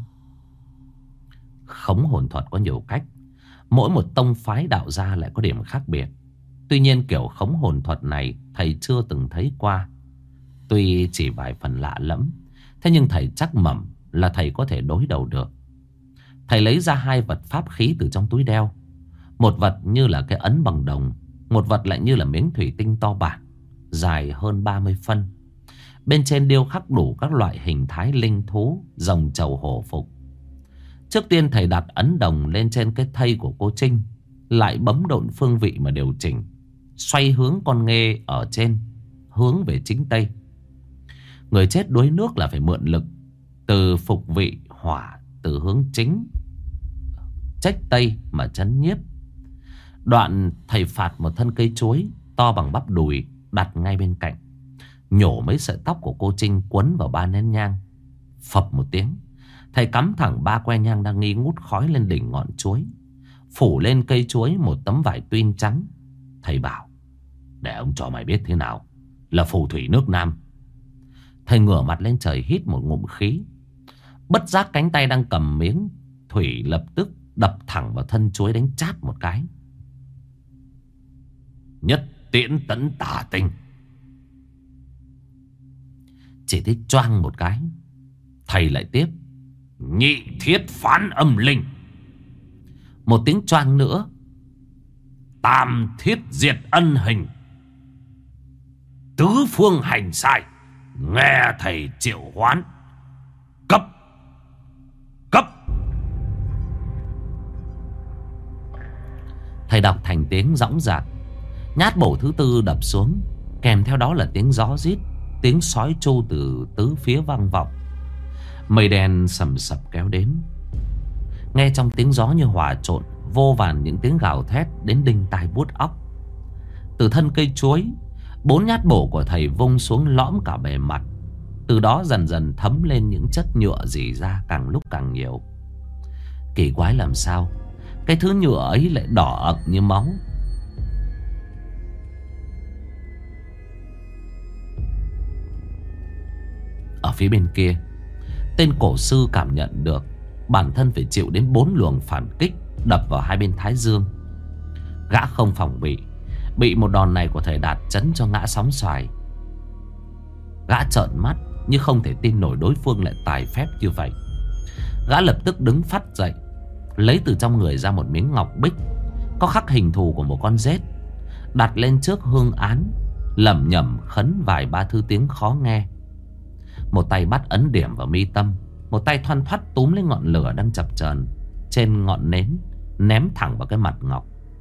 Khống hồn thuật có nhiều cách, mỗi một tông phái đạo gia lại có điểm khác biệt. Tuy nhiên kiểu khống hồn thuật này thầy chưa từng thấy qua. Tuy chỉ vài phần lạ lẫm, thế nhưng thầy chắc mẩm là thầy có thể đối đầu được. Thầy lấy ra 2 vật pháp khí từ trong túi đeo. Một vật như là cái ấn bằng đồng, một vật lại như là miếng thủy tinh to bản, dài hơn 30 phân. Bên trên điêu khắc đủ các loại hình thái linh thú, rồng trầu hổ phục. Trước tiên thầy đặt ấn đồng lên trên cái thây của cô Trinh, lại bấm độn phương vị mà điều chỉnh, xoay hướng con nghê ở trên, hướng về chính tây. Người chết đuối nước là phải mượn lực từ phục vị hỏa, từ hướng chính trách tây mà trấn nhiếp. Đoạn thầy phạt một thân cây chuối to bằng bắp đùi đặt ngay bên cạnh, nhổ mấy sợi tóc của cô Trinh quấn vào 3 nén nhang. Phập một tiếng, thầy cắm thẳng 3 que nhang đang nghi ngút khói lên đỉnh ngọn chuối, phủ lên cây chuối một tấm vải tuyên trắng. Thầy bảo: để ông cho mày biết thế nào là phù thủy nước Nam. Thầy ngửa mặt lên trời hít một ngụm khí. Bất giác cánh tay đang cầm miếng thủy lập tức đập thẳng vào thân chuối, đánh chát một cái. Nhất tiễn tấn tả tinh. Chỉ thấy choang một cái, thầy lại tiếp: nhị thiết phán âm linh. Một tiếng choang nữa: tam thiết diệt ân hình. Tứ phương hành sai, nghe thầy triệu hoán. Cấp. Cấp. Thầy đọc thành tiếng dõng dạc. Nhát bổ thứ 4 đập xuống, kèm theo đó là tiếng gió rít, tiếng sói tru từ tứ phía vang vọng. Mây đen sầm sập kéo đến. Nghe trong tiếng gió như hòa trộn vô vàn những tiếng gào thét đến đinh tai buốt óc. Từ thân cây chuối, 4 nhát bổ của thầy vung xuống lõm cả bề mặt. Từ đó dần dần thấm lên những chất nhựa rỉ ra càng lúc càng nhiều. Kỳ quái làm sao cái thứ nhựa ấy lại đỏ ậc như máu. Ở phía bên kia, tên cổ sư cảm nhận được bản thân phải chịu đến 4 luồng phản kích đập vào 2 bên thái dương. Gã không phòng bị một đòn này của thầy Đạt chấn cho ngã sóng xoài. Gã trợn mắt như không thể tin nổi đối phương lại tài phép như vậy. Gã lập tức đứng phắt dậy, lấy từ trong người ra một miếng ngọc bích có khắc hình thù của một con rết, đặt lên trước hương án, lẩm nhẩm khấn vài 3 thứ tiếng khó nghe. Một tay bắt ấn điểm vào mi tâm, một tay thoăn thoắt túm lên ngọn lửa đang chập chờn trên ngọn nến, ném thẳng vào cái mặt ngọc.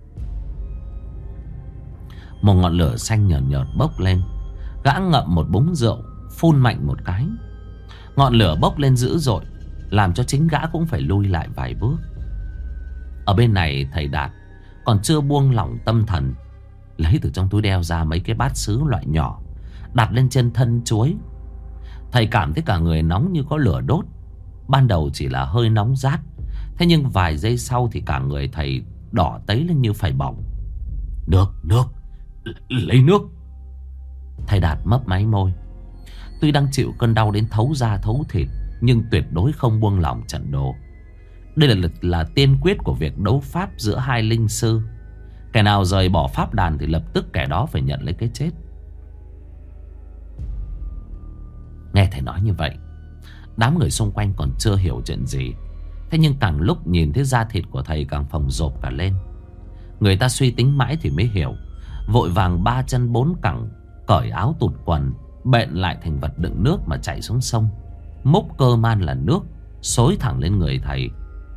Một ngọn lửa xanh nhợt nhợt bốc lên. Gã ngậm một búng rượu, phun mạnh một cái. Ngọn lửa bốc lên dữ dội, làm cho chính gã cũng phải lui lại vài bước. Ở bên này thầy Đạt còn chưa buông lỏng tâm thần, lấy từ trong túi đeo ra mấy cái bát sứ loại nhỏ, đặt lên trên thân chuối. Thầy cảm thấy cả người nóng như có lửa đốt. Ban đầu chỉ là hơi nóng rát, thế nhưng vài giây sau thì cả người thầy đỏ tấy lên như phải bỏng. Nước, lấy nước. Thầy Đạt mấp máy môi. Tuy đang chịu cơn đau đến thấu da thấu thịt, nhưng tuyệt đối không buông lỏng trận đồ. Đây là tiên quyết của việc đấu pháp giữa 2 linh sư. Kẻ nào rời bỏ pháp đàn thì lập tức kẻ đó phải nhận lấy cái chết. Nghe thầy nói như vậy, đám người xung quanh còn chưa hiểu chuyện gì. Thế nhưng càng lúc nhìn thấy da thịt của thầy càng phồng rộp cả lên. Người ta suy tính mãi thì mới hiểu. Vội vàng 3 chân 4 cẳng, cởi áo tụt quần, bện lại thành vật đựng nước mà chạy xuống sông. Múc cơ man là nước, xối thẳng lên người thầy.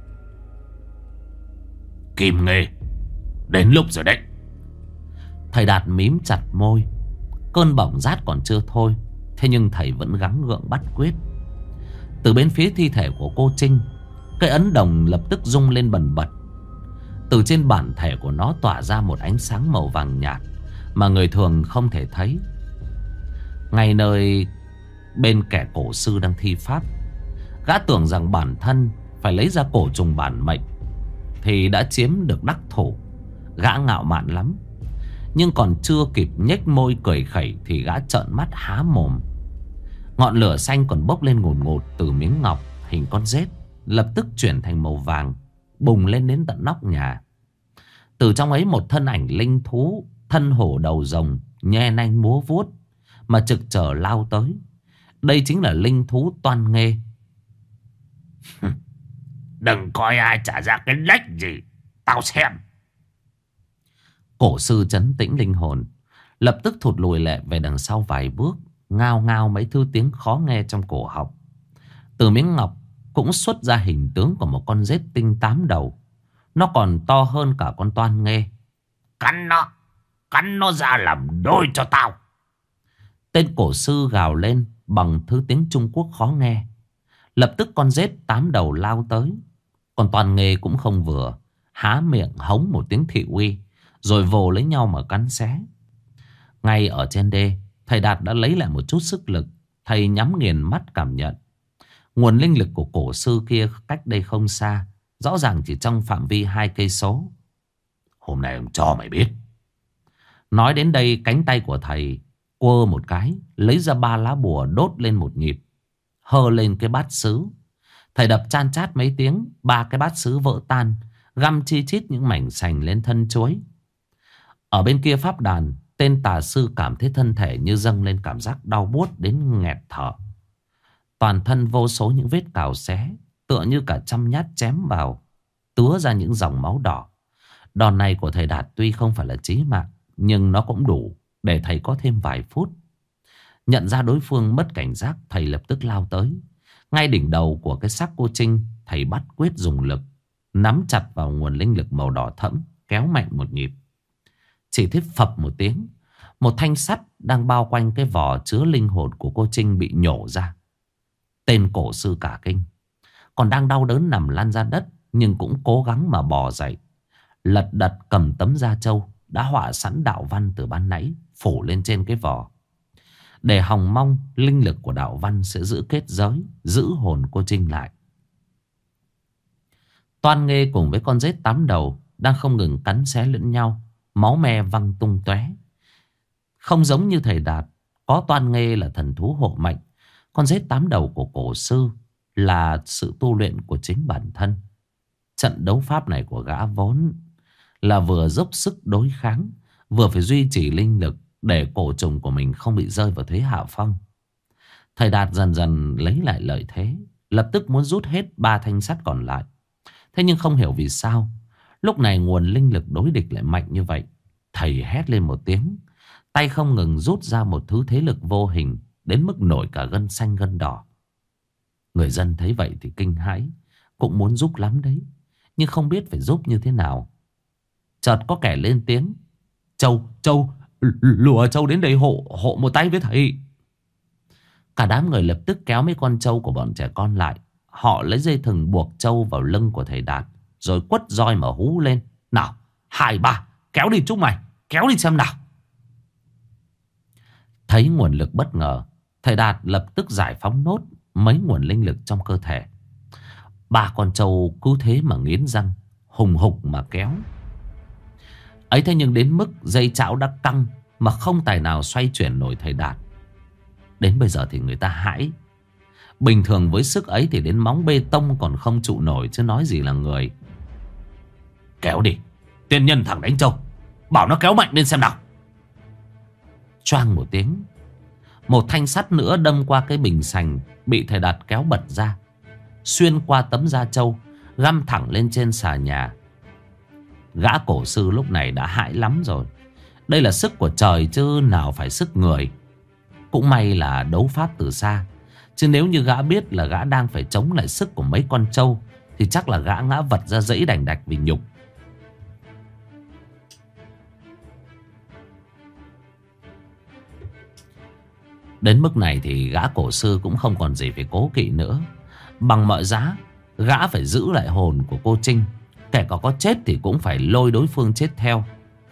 Kim Nghê, đến lúc rồi đấy. Thầy Đạt mím chặt môi. Cơn bỏng rát còn chưa thôi, thế nhưng thầy vẫn gắng gượng bắt quyết. Từ bên phía thi thể của cô Trinh, cái ấn đồng lập tức rung lên bần bật. Từ trên bản thể của nó tỏa ra một ánh sáng màu vàng nhạt mà người thường không thể thấy. Ngay nơi bên kẻ cổ sư đang thi pháp, gã tưởng rằng bản thân phải lấy ra cổ trùng bản mệnh thì đã chiếm được đắc thủ. Gã ngạo mạn lắm. Nhưng còn chưa kịp nhếch môi cười khẩy thì gã trợn mắt há mồm. Ngọn lửa xanh còn bốc lên ngùn ngụt từ miếng ngọc hình con rết, lập tức chuyển thành màu vàng, bùng lên đến tận nóc nhà. Từ trong ấy một thân ảnh linh thú thân hổ đầu rồng, nhe nanh múa vuốt mà trực chờ lao tới. Đây chính là linh thú Toan Nghê. Đừng coi ai trả ra cái lách gì, tao xem. Cổ sư trấn tĩnh linh hồn, lập tức thụt lùi lại về đằng sau vài bước, ngao ngao mấy thứ tiếng khó nghe trong cổ họng. Từ miếng ngọc cũng xuất ra hình tướng của một con rết tinh 8 đầu. Nó còn to hơn cả con Toan Nghê. Cắn nó ra làm đôi cho tao. Tên cổ sư gào lên bằng thứ tiếng Trung Quốc khó nghe. Lập tức con rết 8 đầu lao tới. Còn Toan Nghê cũng không vừa, há miệng hống một tiếng thị uy, rồi vồ lấy nhau mà cắn xé. Ngay ở trên đê, thầy Đạt đã lấy lại một chút sức lực. Thầy nhắm nghiền mắt cảm nhận nguồn linh lực của cổ sư kia cách đây không xa, rõ ràng chỉ trong phạm vi 2 cây số. Hôm nay ông cho mày biết. Nói đến đây, cánh tay của thầy quơ một cái, lấy ra 3 lá bùa đốt lên một nhịp, hơ lên cái bát sứ. Thầy đập chan chát mấy tiếng, 3 cái bát sứ vỡ tan, găm chi chít những mảnh sành lên thân chuối. Ở bên kia pháp đàn, tên tà sư cảm thấy thân thể như dâng lên cảm giác đau buốt đến nghẹt thở. Toàn thân vô số những vết cào xé, tựa như cả trăm nhát chém vào, tứa ra những dòng máu đỏ. Đòn này của thầy Đạt tuy không phải là chí mạng, nhưng nó cũng đủ để thầy có thêm vài phút. Nhận ra đối phương mất cảnh giác, thầy lập tức lao tới. Ngay đỉnh đầu của cái xác cô Trinh, thầy bắt quyết dùng lực, nắm chặt vào nguồn linh lực màu đỏ thẫm, kéo mạnh một nhịp. Chỉ thấy phập một tiếng, một thanh sắt đang bao quanh cái vỏ chứa linh hồn của cô Trinh bị nhổ ra. Tên cổ sư cả kinh, còn đang đau đớn nằm lăn ra đất, nhưng cũng cố gắng mà bò dậy. Lật đật cầm tấm da trâu đã họa sẵn đạo văn từ ban nãy, phủ lên trên cái vỏ, để hòng mong linh lực của đạo văn sẽ giữ kết giới, giữ hồn cô Trinh lại. Toan Nghê cùng với con rết 8 đầu đang không ngừng cắn xé lẫn nhau, máu me văng tung tóe. Không giống như thầy Đạt, có Toan Nghê là thần thú hộ mệnh, con rết 8 đầu của cổ sư là sự tu luyện của chính bản thân. Trận đấu pháp này của gã vốn là vừa dốc sức đối kháng, vừa phải duy trì linh lực để cổ trùng của mình không bị rơi vào thế hạ phong. Thầy Đạt dần dần lấy lại lợi thế, lập tức muốn rút hết 3 thanh sắt còn lại. Thế nhưng không hiểu vì sao lúc này nguồn linh lực đối địch lại mạnh như vậy. Thầy hét lên một tiếng, tay không ngừng rút ra một thứ thế lực vô hình, đến mức nổi cả gân xanh gân đỏ. Người dân thấy vậy thì kinh hãi, cũng muốn giúp lắm đấy, nhưng không biết phải giúp như thế nào. Chợt có kẻ lên tiếng: Châu, lùa Châu đến đây hộ một tay với thầy. Cả đám người lập tức kéo mấy con trâu của bọn trẻ con lại. Họ lấy dây thừng buộc trâu vào lưng của thầy Đạt, rồi quất roi mà hú lên: Nào, 2, 3, kéo đi chúng mày, kéo đi xem nào. Thấy nguồn lực bất ngờ, thầy Đạt lập tức giải phóng nốt mấy nguồn linh lực trong cơ thể. 3 con trâu cứ thế mà nghiến răng, hùng hục mà kéo. Ấy thế nhưng đến mức dây chảo đã căng mà không tài nào xoay chuyển nổi thầy Đạt. Đến bây giờ thì người ta hãi. Bình thường với sức ấy thì đến móng bê tông còn không trụ nổi, chứ nói gì là người. Kéo đi, tiên nhân thằng đánh trâu, bảo nó kéo mạnh lên xem nào. Choang một tiếng, một thanh sắt nữa đâm qua cái bình sành bị thầy Đạt kéo bật ra, xuyên qua tấm da trâu, găm thẳng lên trên xà nhà. Gã cổ sư lúc này đã hãi lắm rồi. Đây là sức của trời chứ nào phải sức người. Cũng may là đấu pháp từ xa, chứ nếu như gã biết là gã đang phải chống lại sức của mấy con trâu thì chắc là gã ngã vật ra dãy đành đạch vì nhục. Đến mức này thì gã cổ sư cũng không còn gì phải cố kỵ nữa. Bằng mọi giá, gã phải giữ lại hồn của cô Trinh. Kẻ có chết thì cũng phải lôi đối phương chết theo.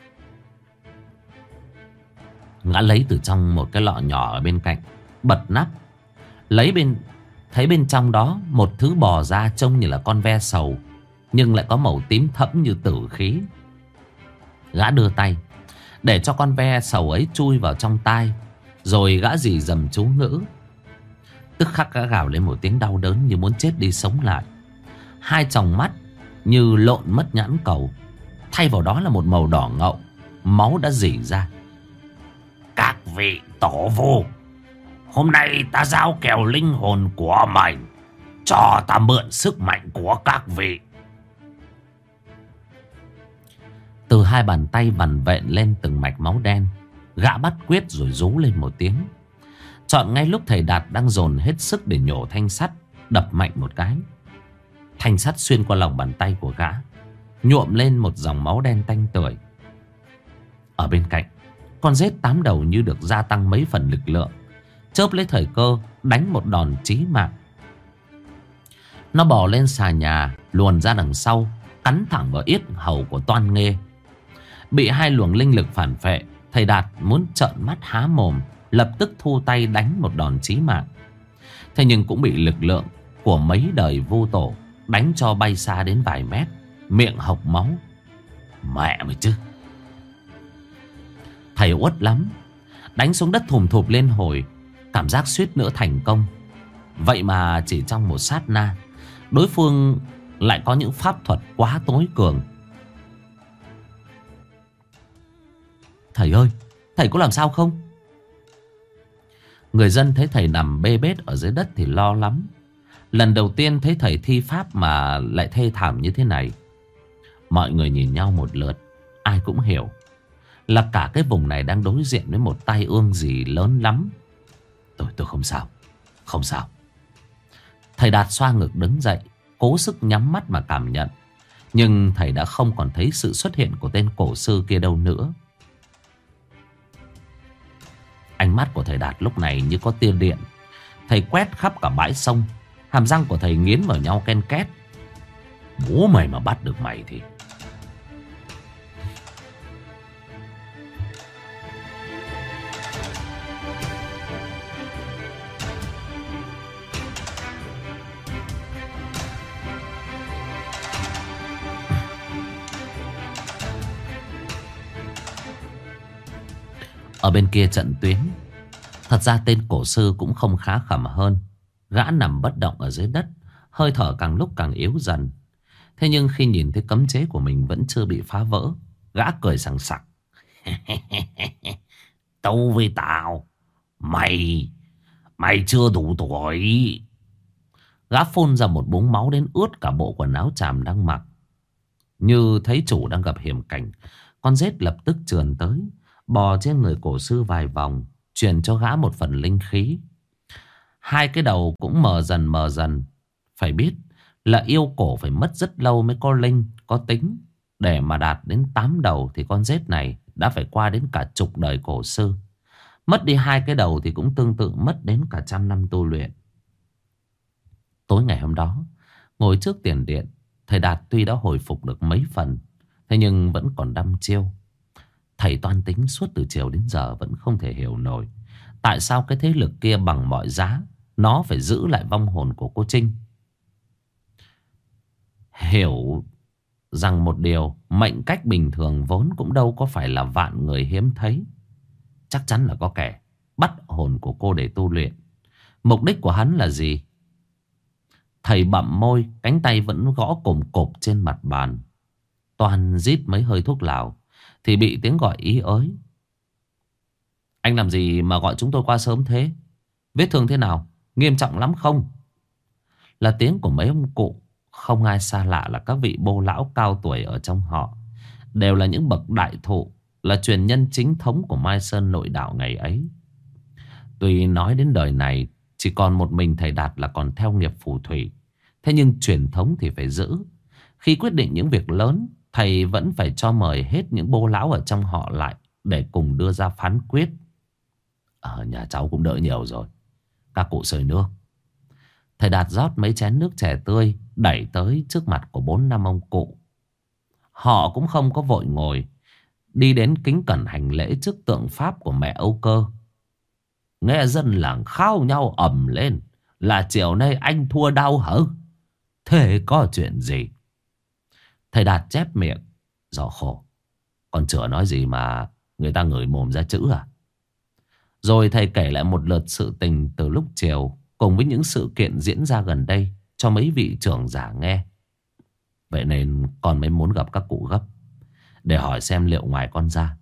Gã lấy từ trong một cái lọ nhỏ ở bên cạnh, bật nắp, thấy bên trong đó một thứ bò ra trông như là con ve sầu, nhưng lại có màu tím thẫm như tử khí. Gã đưa tay để cho con ve sầu ấy chui vào trong tai, rồi gã rì rầm chú ngữ. Tức khắc gã gào lên một tiếng đau đớn như muốn chết đi sống lại. 2 tròng mắt như lộn mất nhãn cầu, thay vào đó là một màu đỏ ngậu, máu đã rỉ ra. Các vị tổ vu, hôm nay ta giao kèo linh hồn của mình, cho ta mượn sức mạnh của các vị. Từ hai bàn tay vằn vện lên từng mạch máu đen. Gã bắt quyết rồi rú lên một tiếng. Chọn ngay lúc thầy Đạt đang dồn hết sức để nhổ thanh sắt, đập mạnh một cái. Thanh sắt xuyên qua lòng bàn tay của gã, nhuộm lên một dòng máu đen tanh tưởi. Ở bên cạnh, con rết 8 đầu như được gia tăng mấy phần lực lượng, chớp lấy thời cơ đánh một đòn chí mạng. Nó bò lên xà nhà, luồn ra đằng sau, cắn thẳng vào yết hầu của Toan Nghê. Bị hai luồng linh lực phản phệ, thầy Đạt muốn trợn mắt há mồm, lập tức thu tay đánh một đòn chí mạng. Thế nhưng cũng bị lực lượng của mấy đời vu tổ đánh cho bay xa đến vài mét, miệng hộc máu. Mẹ mày chứ. Thầy uất lắm, đánh xuống đất thùm thụp lên hồi, cảm giác suýt nữa thành công. Vậy mà chỉ trong một sát na, đối phương lại có những pháp thuật quá tối cường. Thầy ơi, thầy có làm sao không? Người dân thấy thầy nằm bê bết ở dưới đất thì lo lắm. Lần đầu tiên thấy thầy thi pháp mà lại thê thảm như thế này. Mọi người nhìn nhau một lượt, ai cũng hiểu là cả cái vùng này đang đối diện với một tai ương gì lớn lắm. Tôi không sao, không sao. Thầy Đạt xoa ngực đứng dậy, cố sức nhắm mắt mà cảm nhận. Nhưng thầy đã không còn thấy sự xuất hiện của tên cổ sư kia đâu nữa. Ánh mắt của thầy Đạt lúc này như có tia điện. Thầy quét khắp cả bãi sông, hàm răng của thầy nghiến vào nhau ken két. Bố mày mà bắt được mày thì... Ở bên kia trận tuyến, thật ra tên cổ sư cũng không khá khẩm hơn. Gã nằm bất động ở dưới đất, hơi thở càng lúc càng yếu dần. Thế nhưng khi nhìn thấy cấm chế của mình vẫn chưa bị phá vỡ, gã cười sằng sặc. Tâu với tao, mày chưa đủ tuổi. Gã phun ra một búng máu đến ướt cả bộ quần áo chàm đang mặc. Như thấy chủ đang gặp hiểm cảnh, con rết lập tức trườn tới, bò trên người cổ sư vài vòng, truyền cho gã một phần linh khí. Hai cái đầu cũng mờ dần. Phải biết là yêu cổ phải mất rất lâu mới có linh, có tính. Để mà đạt đến 8 đầu thì con rết này đã phải qua đến cả chục đời cổ sư. Mất đi hai cái đầu thì cũng tương tự mất đến cả 100 năm tu luyện. Tối ngày hôm đó, ngồi trước tiền điện, thầy Đạt tuy đã hồi phục được mấy phần, thế nhưng vẫn còn đăm chiêu. Thầy toan tính suốt từ chiều đến giờ vẫn không thể hiểu nổi tại sao cái thế lực kia bằng mọi giá nó phải giữ lại vong hồn của cô Trinh. Hiểu rằng một điều, mệnh cách bình thường vốn cũng đâu có phải là vạn người hiếm thấy. Chắc chắn là có kẻ bắt hồn của cô để tu luyện. Mục đích của hắn là gì? Thầy bặm môi, cánh tay vẫn gõ cồm cộp trên mặt bàn. Toàn rít mấy hơi thuốc lào thì bị tiếng gọi ý ới. Anh làm gì mà gọi chúng tôi qua sớm thế? Vết thương thế nào? Nghiêm trọng lắm không? Là tiếng của mấy ông cụ. Không ai xa lạ là các vị bô lão cao tuổi ở trong họ. Đều là những bậc đại thụ, là truyền nhân chính thống của Mai Sơn nội đạo ngày ấy. Tuy nói đến đời này chỉ còn một mình thầy Đạt là còn theo nghiệp phù thủy, thế nhưng truyền thống thì phải giữ. Khi quyết định những việc lớn, thầy vẫn phải cho mời hết những bô lão ở trong họ lại để cùng đưa ra phán quyết. Ở nhà cháu cũng đỡ nhiều rồi. Các cụ sơi nước. Thầy Đạt rót mấy chén nước chè tươi đẩy tới trước mặt của 4-5 ông cụ. Họ cũng không có vội ngồi, đi đến kính cẩn hành lễ trước tượng pháp của mẹ Âu Cơ. Nghe dân làng khao nhau ầm lên là chiều nay anh thua đau hả? Thế có chuyện gì? Thầy Đạt chép miệng. Rõ khổ, còn chữa nói gì mà người ta ngửi mồm ra chữ à? Rồi thầy kể lại một lượt sự tình từ lúc chiều, cùng với những sự kiện diễn ra gần đây cho mấy vị trưởng giả nghe. Vậy nên con mới muốn gặp các cụ gấp, để hỏi xem liệu ngoài con ra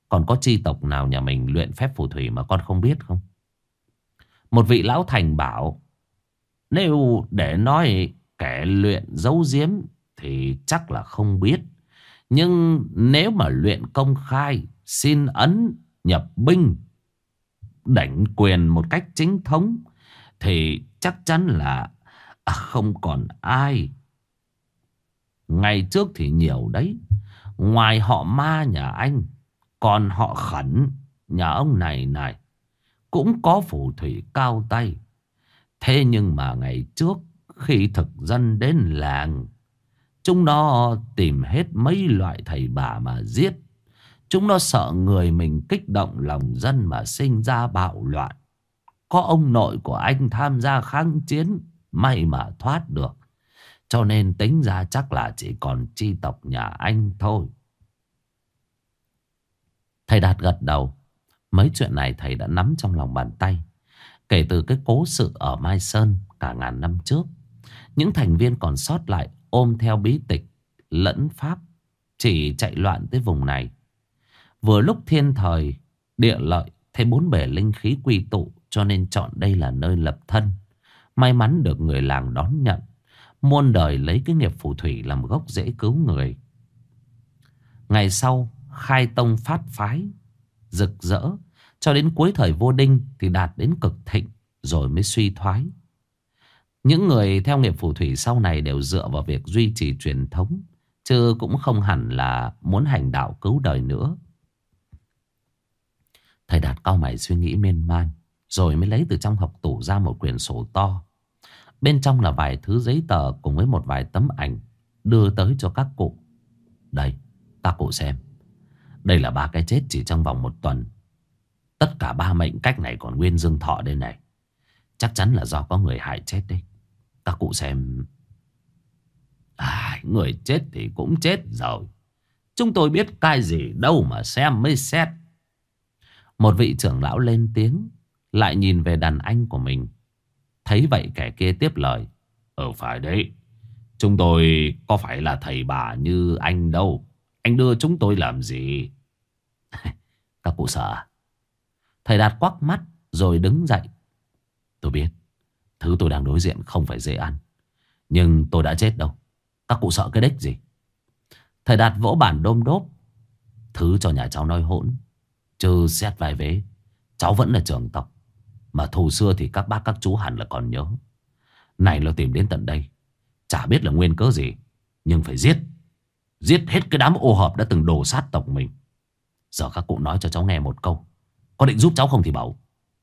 Còn có chi tộc nào nhà mình luyện phép phù thủy mà con không biết không? Một vị lão thành bảo, nếu để nói kẻ luyện giấu giếm thì chắc là không biết. Nhưng nếu mà luyện công khai, xin ấn, nhập binh, đảnh quyền một cách chính thống thì chắc chắn là không còn ai. Ngày trước thì nhiều đấy. Ngoài họ Ma nhà anh, còn họ Khẩn nhà ông này cũng có phù thủy cao tay. Thế nhưng mà ngày trước khi thực dân đến làng, chúng nó tìm hết mấy loại thầy bà mà giết. Chúng nó sợ người mình kích động lòng dân mà sinh ra bạo loạn. Có ông nội của anh tham gia kháng chiến, may mà thoát được. Cho nên tính ra chắc là chỉ còn chi tộc nhà anh thôi. Thầy Đạt gật đầu. Mấy chuyện này thầy đã nắm trong lòng bàn tay. Kể từ cái cố sự ở Mai Sơn cả ngàn năm trước, những thành viên còn sót lại ôm theo bí tịch lẫn pháp, chỉ chạy loạn tới vùng này. Vừa lúc thiên thời địa lợi, thấy bốn bể linh khí quy tụ, cho nên chọn đây là nơi lập thân. May mắn được người làng đón nhận. Muôn đời lấy cái nghiệp phù thủy làm gốc rễ cứu người. Ngày sau khai tông phát phái rực rỡ, cho đến cuối thời Vua Đinh thì đạt đến cực thịnh, rồi mới suy thoái. Những người theo nghiệp phù thủy sau này đều dựa vào việc duy trì truyền thống, chứ cũng không hẳn là muốn hành đạo cứu đời nữa. Thầy Đạt cau mày suy nghĩ miên man, rồi mới lấy từ trong hộc tủ ra một quyển sổ to. Bên trong là vài thứ giấy tờ cùng với một vài tấm ảnh, đưa tới cho các cụ. Đây, các cụ xem. Đây là 3 cái chết chỉ trong vòng 1 tuần. Tất cả 3 mệnh cách này còn nguyên dương thọ đây này. Chắc chắn là do có người hại chết đấy. Các cụ xem. Người chết thì cũng chết rồi. Chúng tôi biết cái gì đâu mà xem mới xét. Một vị trưởng lão lên tiếng, lại nhìn về đàn anh của mình. Thấy vậy kẻ kia tiếp lời. Phải đấy. Chúng tôi có phải là thầy bà như anh đâu. Anh đưa chúng tôi làm gì? Các cụ sợ à? Thầy Đạt quắc mắt rồi đứng dậy. Tôi biết thứ tôi đang đối diện không phải dễ ăn, nhưng tôi đã chết đâu. Các cụ sợ cái đếch gì? Thầy Đạt vỗ bàn đôm đốp. Thứ cho nhà cháu nói hỗn, chứ xét vài vế, cháu vẫn là trưởng tộc. Mà thù xưa thì các bác các chú hẳn là còn nhớ. Này nó tìm đến tận đây, chả biết là nguyên cớ gì, nhưng phải giết. Giết hết cái đám ô hợp đã từng đổ sát tộc mình. Giờ các cụ nói cho cháu nghe một câu, có định giúp cháu không thì bảo.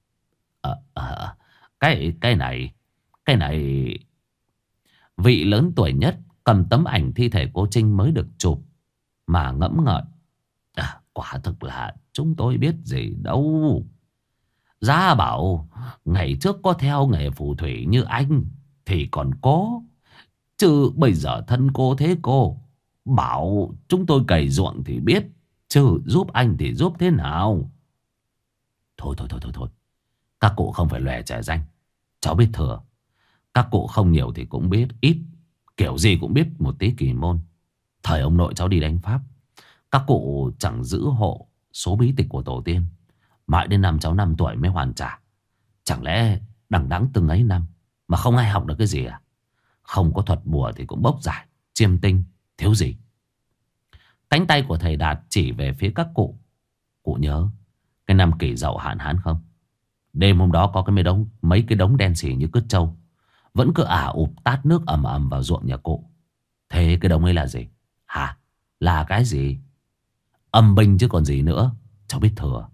Cái này. Vị lớn tuổi nhất cầm tấm ảnh thi thể cô Trinh mới được chụp mà ngẫm ngợi. Quả thực là chúng tôi biết gì đâu. Gia bảo ngày trước có theo nghề phù thủy như anh thì còn có, chứ bây giờ thân cô thế cô. Bảo chúng tôi cày ruộng thì biết, chứ giúp anh thì giúp thế nào? Thôi. Các cụ không phải lòe trẻ danh. Cháu biết thừa. Các cụ không nhiều thì cũng biết ít. Kiểu gì cũng biết một tí kỳ môn. Thời ông nội cháu đi đánh Pháp, các cụ chẳng giữ hộ số bí tịch của tổ tiên. Mãi đến năm cháu 5 tuổi mới hoàn trả. Chẳng lẽ đằng đẵng từng ấy năm mà không ai học được cái gì à? Không có thuật bùa thì cũng bốc giải, chiêm tinh, thiếu gì. Cánh tay của thầy Đạt chỉ về phía các cụ. Cụ nhớ cái năm Kỷ Dậu hạn hán không? Đêm hôm đó có mấy cái đống đen xì như cứt trâu vẫn cứ ụp tát nước ầm ầm vào ruộng nhà cụ. Thế cái đống ấy là gì? Hả? Là cái gì? Âm binh chứ còn gì nữa. Cháu biết thừa.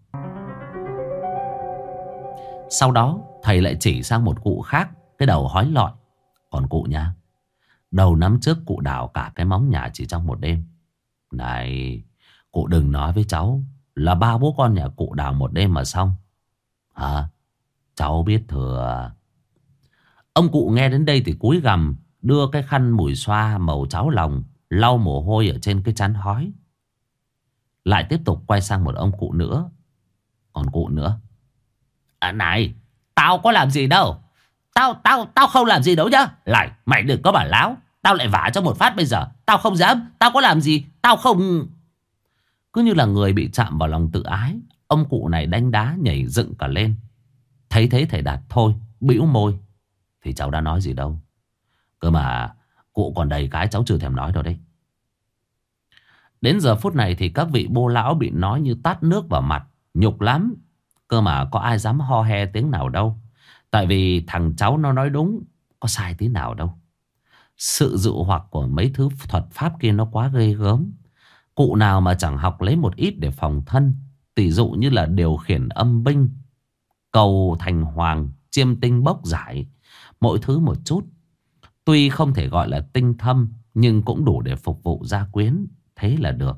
Sau đó thầy lại chỉ sang một cụ khác, cái đầu hói lọi. Còn cụ nha, đầu năm trước cụ đào cả cái móng nhà chỉ trong một đêm. Này, cụ đừng nói với cháu là 3 bố con nhà cụ đào một đêm mà xong. Hả? Cháu biết thừa. Ông cụ nghe đến đây thì cúi gằm, đưa cái khăn mùi xoa màu cháo lòng lau mồ hôi ở trên cái trán hói. Lại tiếp tục quay sang một ông cụ nữa. Còn cụ nữa. Này, tao có làm gì đâu. Tao không làm gì đâu nhá. Lại, mày đừng có bảo láo. Tao lại vả cho một phát bây giờ. Tao không dám. Tao có làm gì. Tao không. Cứ như là người bị chạm vào lòng tự ái. Ông cụ này đánh đá nhảy dựng cả lên. Thấy thế thầy Đạt thôi bĩu môi. Thì cháu đã nói gì đâu. Cơ mà cụ còn đầy cái cháu chưa thèm nói đâu đấy. Đến giờ phút này thì các vị bô lão bị nói như tát nước vào mặt. Nhục lắm. Cơ mà có ai dám ho he tiếng nào đâu. Tại vì thằng cháu nó nói đúng. Có sai tí nào đâu. Sự dụ hoặc của mấy thứ thuật pháp kia nó quá ghê gớm. Cụ nào mà chẳng học lấy một ít để phòng thân. Tỷ dụ như là điều khiển âm binh, cầu thành hoàng, chiêm tinh bốc giải. Mỗi thứ một chút. Tuy không thể gọi là tinh thâm, nhưng cũng đủ để phục vụ gia quyến. Thế là được.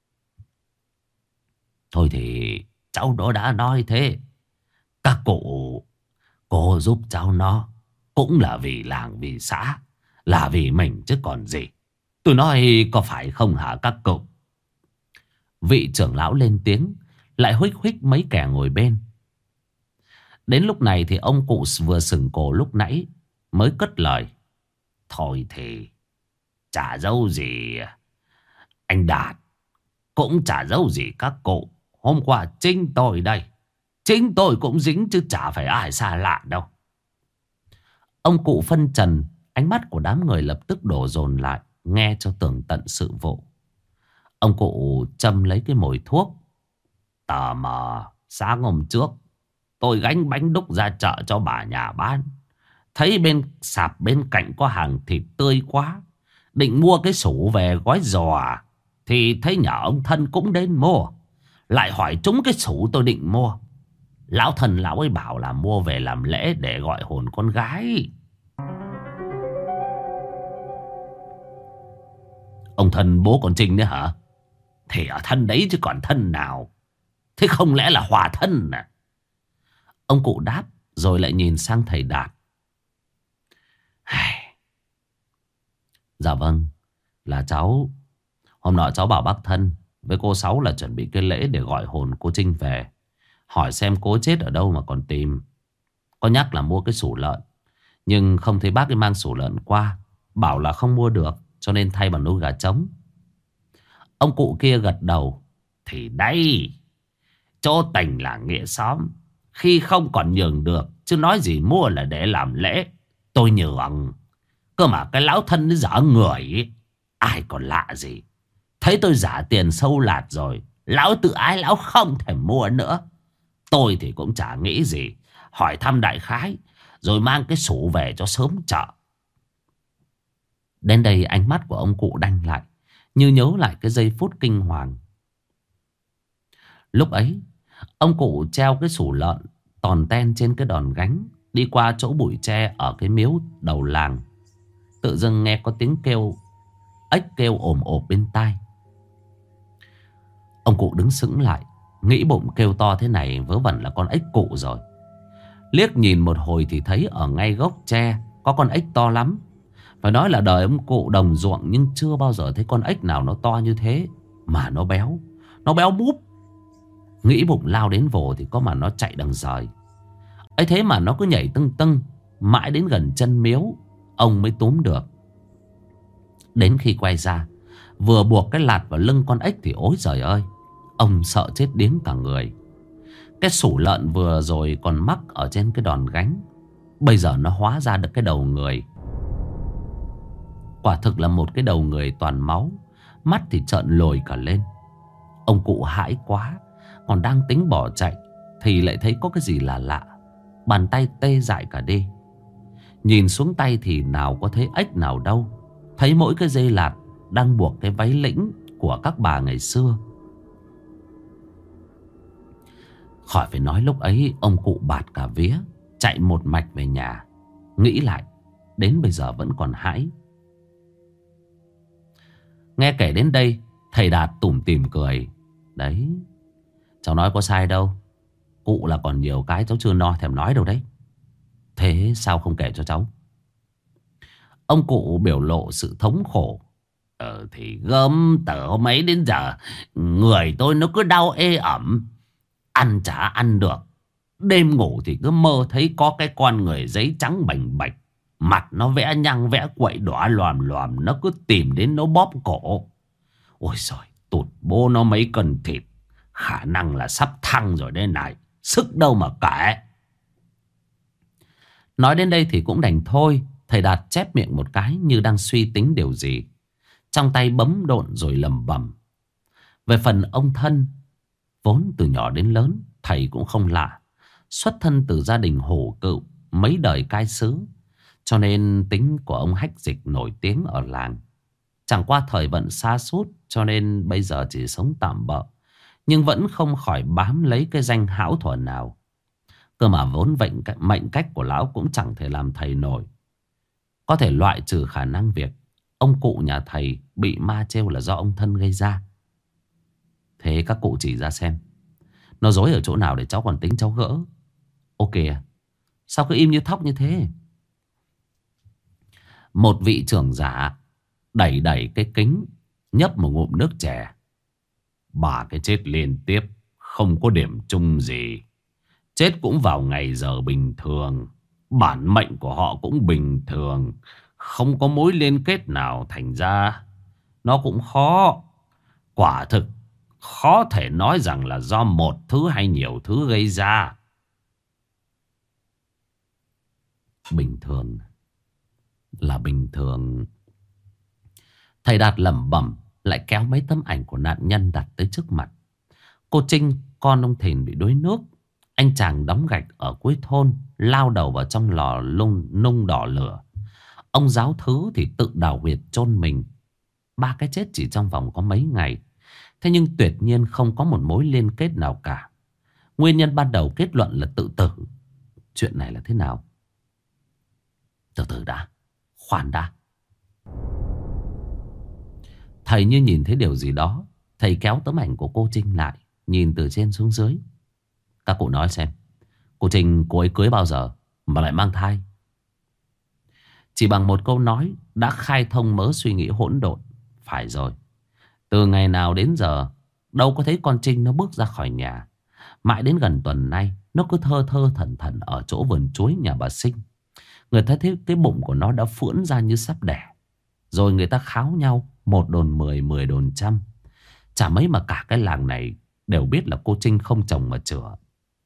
Thôi thì cháu đó đã nói thế. Các cụ, cô giúp cháu nó cũng là vì làng vì xã, là vì mình chứ còn gì. Tôi nói có phải không hả các cụ? Vị trưởng lão lên tiếng, lại huých huých mấy kẻ ngồi bên. Đến lúc này thì ông cụ vừa sừng cổ lúc nãy mới cất lời. Thôi thì chả giấu gì anh Đạt, cũng chả giấu gì các cụ. Hôm qua chính tôi đây, chính tôi cũng dính chứ chả phải ai xa lạ đâu. Ông cụ phân trần. Ánh mắt của đám người lập tức đổ dồn lại, nghe cho tường tận sự vụ. Ông cụ châm lấy cái mồi thuốc. Tờ mờ sáng hôm trước tôi gánh bánh đúc ra chợ cho bà nhà bán. Thấy bên sạp bên cạnh có hàng thịt tươi quá, định mua cái sủ về gói giò. Thì thấy nhà ông thân cũng đến mua. Lại hỏi trúng cái sủ tôi định mua. Lão thần lão ấy bảo là mua về làm lễ để gọi hồn con gái. Ông thân bố con Trinh đấy hả? Thì ở thân đấy chứ còn thân nào. Thế không lẽ là hòa thân à? Ông cụ đáp rồi lại nhìn sang thầy Đạt. Dạ vâng, là cháu. Hôm nọ cháu bảo bác Thân với cô Sáu là chuẩn bị cái lễ để gọi hồn cô Trinh về. Hỏi xem cô chết ở đâu mà còn tìm. Có nhắc là mua cái sủ lợn, nhưng không thấy bác ấy mang sủ lợn qua. Bảo là không mua được, cho nên thay bằng nuôi gà trống. Ông cụ kia gật đầu. Thì đây, chỗ tình là nghĩa xóm. Khi không còn nhường được, chứ nói gì mua là để làm lễ. Tôi nhường. Cơ mà cái lão thân nó dở người ấy, ai còn lạ gì. Thấy tôi giả tiền sâu lạt rồi, lão tự ái lão không thể mua nữa. Tôi thì cũng chả nghĩ gì, hỏi thăm đại khái, rồi mang cái sủ về cho sớm chợ. Đến đây ánh mắt của ông cụ đanh lại, như nhớ lại cái giây phút kinh hoàng. Lúc ấy ông cụ treo cái sủ lợn tòn ten trên cái đòn gánh, đi qua chỗ bụi tre ở cái miếu đầu làng. Tự dưng nghe có tiếng kêu ếch kêu ồm ồm bên tai. Ông cụ đứng sững lại, nghĩ bụng kêu to thế này vớ vẩn là con ếch cụ rồi. Liếc nhìn một hồi thì thấy ở ngay gốc tre có con ếch to lắm. Phải nói là đời ông cụ đồng ruộng, nhưng chưa bao giờ thấy con ếch nào nó to như thế. Mà nó béo, nó béo búp. Nghĩ bụng lao đến vồ thì có mà nó chạy đằng rời. ấy thế mà nó cứ nhảy tưng tưng mãi đến gần chân miếu, ông mới túm được. Đến khi quay ra, vừa buộc cái lạt vào lưng con ếch thì ối giời ơi, ông sợ chết điếng cả người. Cái sủ lợn vừa rồi còn mắc ở trên cái đòn gánh, bây giờ nó hóa ra được cái đầu người. Quả thực là một cái đầu người toàn máu, mắt thì trợn lồi cả lên. Ông cụ hãi quá, còn đang tính bỏ chạy thì lại thấy có cái gì là lạ. Bàn tay tê dại cả đi. Nhìn xuống tay thì nào có thấy ếch nào đâu, thấy mỗi cái dây lạt đang buộc cái váy lĩnh của các bà ngày xưa. Khỏi phải nói lúc ấy ông cụ bạt cả vía, chạy một mạch về nhà. Nghĩ lại đến bây giờ vẫn còn hãi. Nghe kể đến đây, thầy Đạt tủm tỉm cười. Đấy, cháu nói có sai đâu. Cụ là còn nhiều cái cháu chưa no thèm nói đâu đấy. Thế sao không kể cho cháu? Ông cụ biểu lộ sự thống khổ. Thì gớm từ hôm ấy đến giờ, người tôi nó cứ đau ê ẩm, ăn chả ăn được. Đêm ngủ thì cứ mơ thấy có cái con người giấy trắng bành bạch, mặt nó vẽ nhăng vẽ quậy đỏ lòm lòm, nó cứ tìm đến nó bóp cổ. Ôi giời, tụt bố nó mấy cân thịt. Khả năng là sắp thăng rồi đây này. Sức đâu mà kể. Nói đến đây thì cũng đành thôi. Thầy Đạt chép miệng một cái như đang suy tính điều gì. Trong tay bấm độn rồi lẩm bẩm. Về phần ông Thân, vốn từ nhỏ đến lớn thầy cũng không lạ. Xuất thân từ gia đình hổ cựu mấy đời cai xứ, cho nên tính của ông Hách Dịch nổi tiếng ở làng. Chẳng qua thời vận sa sút, cho nên bây giờ chỉ sống tạm bợ, nhưng vẫn không khỏi bám lấy cái danh hão thuở nào. Cơ mà vốn mệnh cách của lão cũng chẳng thể làm thầy nổi. Có thể loại trừ khả năng việc ông cụ nhà thầy bị ma trêu là do ông Thân gây ra. Thế các cụ chỉ ra xem nó dối ở chỗ nào để cháu còn tính cháu gỡ. Ok à, sao cứ im như thóc như thế? Một vị trưởng giả đẩy đẩy cái kính, nhấp một ngụm nước chè. Ba cái chết liên tiếp, không có điểm chung gì. Chết cũng vào ngày giờ bình thường. Bản mệnh của họ cũng bình thường. Không có mối liên kết nào, thành ra nó cũng khó. Quả thực khó thể nói rằng là do một thứ hay nhiều thứ gây ra. Bình thường là bình thường. Thầy Đạt lẩm bẩm, lại kéo mấy tấm ảnh của nạn nhân đặt tới trước mặt. Cô Trinh, con ông Thìn bị đuối nước. Anh chàng đóng gạch ở cuối thôn lao đầu vào trong lò nung đỏ lửa. Ông Giáo Thứ thì tự đào huyệt chôn mình. Ba cái chết chỉ trong vòng có mấy ngày. Thế nhưng tuyệt nhiên không có một mối liên kết nào cả. Nguyên nhân ban đầu kết luận là tự tử. Chuyện này là thế nào? Từ từ đã, khoan đã. Thầy như nhìn thấy điều gì đó. Thầy kéo tấm ảnh của cô Trinh lại, nhìn từ trên xuống dưới. Các cụ nói xem, cô Trinh cô ấy cưới bao giờ mà lại mang thai? Chỉ bằng một câu nói đã khai thông mớ suy nghĩ hỗn độn. Phải rồi, từ ngày nào đến giờ đâu có thấy con Trinh nó bước ra khỏi nhà. Mãi đến gần tuần nay nó cứ thơ thơ thẩn thẩn ở chỗ vườn chuối nhà bà Sinh. Người ta thấy cái bụng của nó đã phưỡn ra như sắp đẻ. Rồi người ta kháo nhau, 1 đồn 10, 10 đồn 100. Chả mấy mà cả cái làng này đều biết là cô Trinh không chồng mà chữa.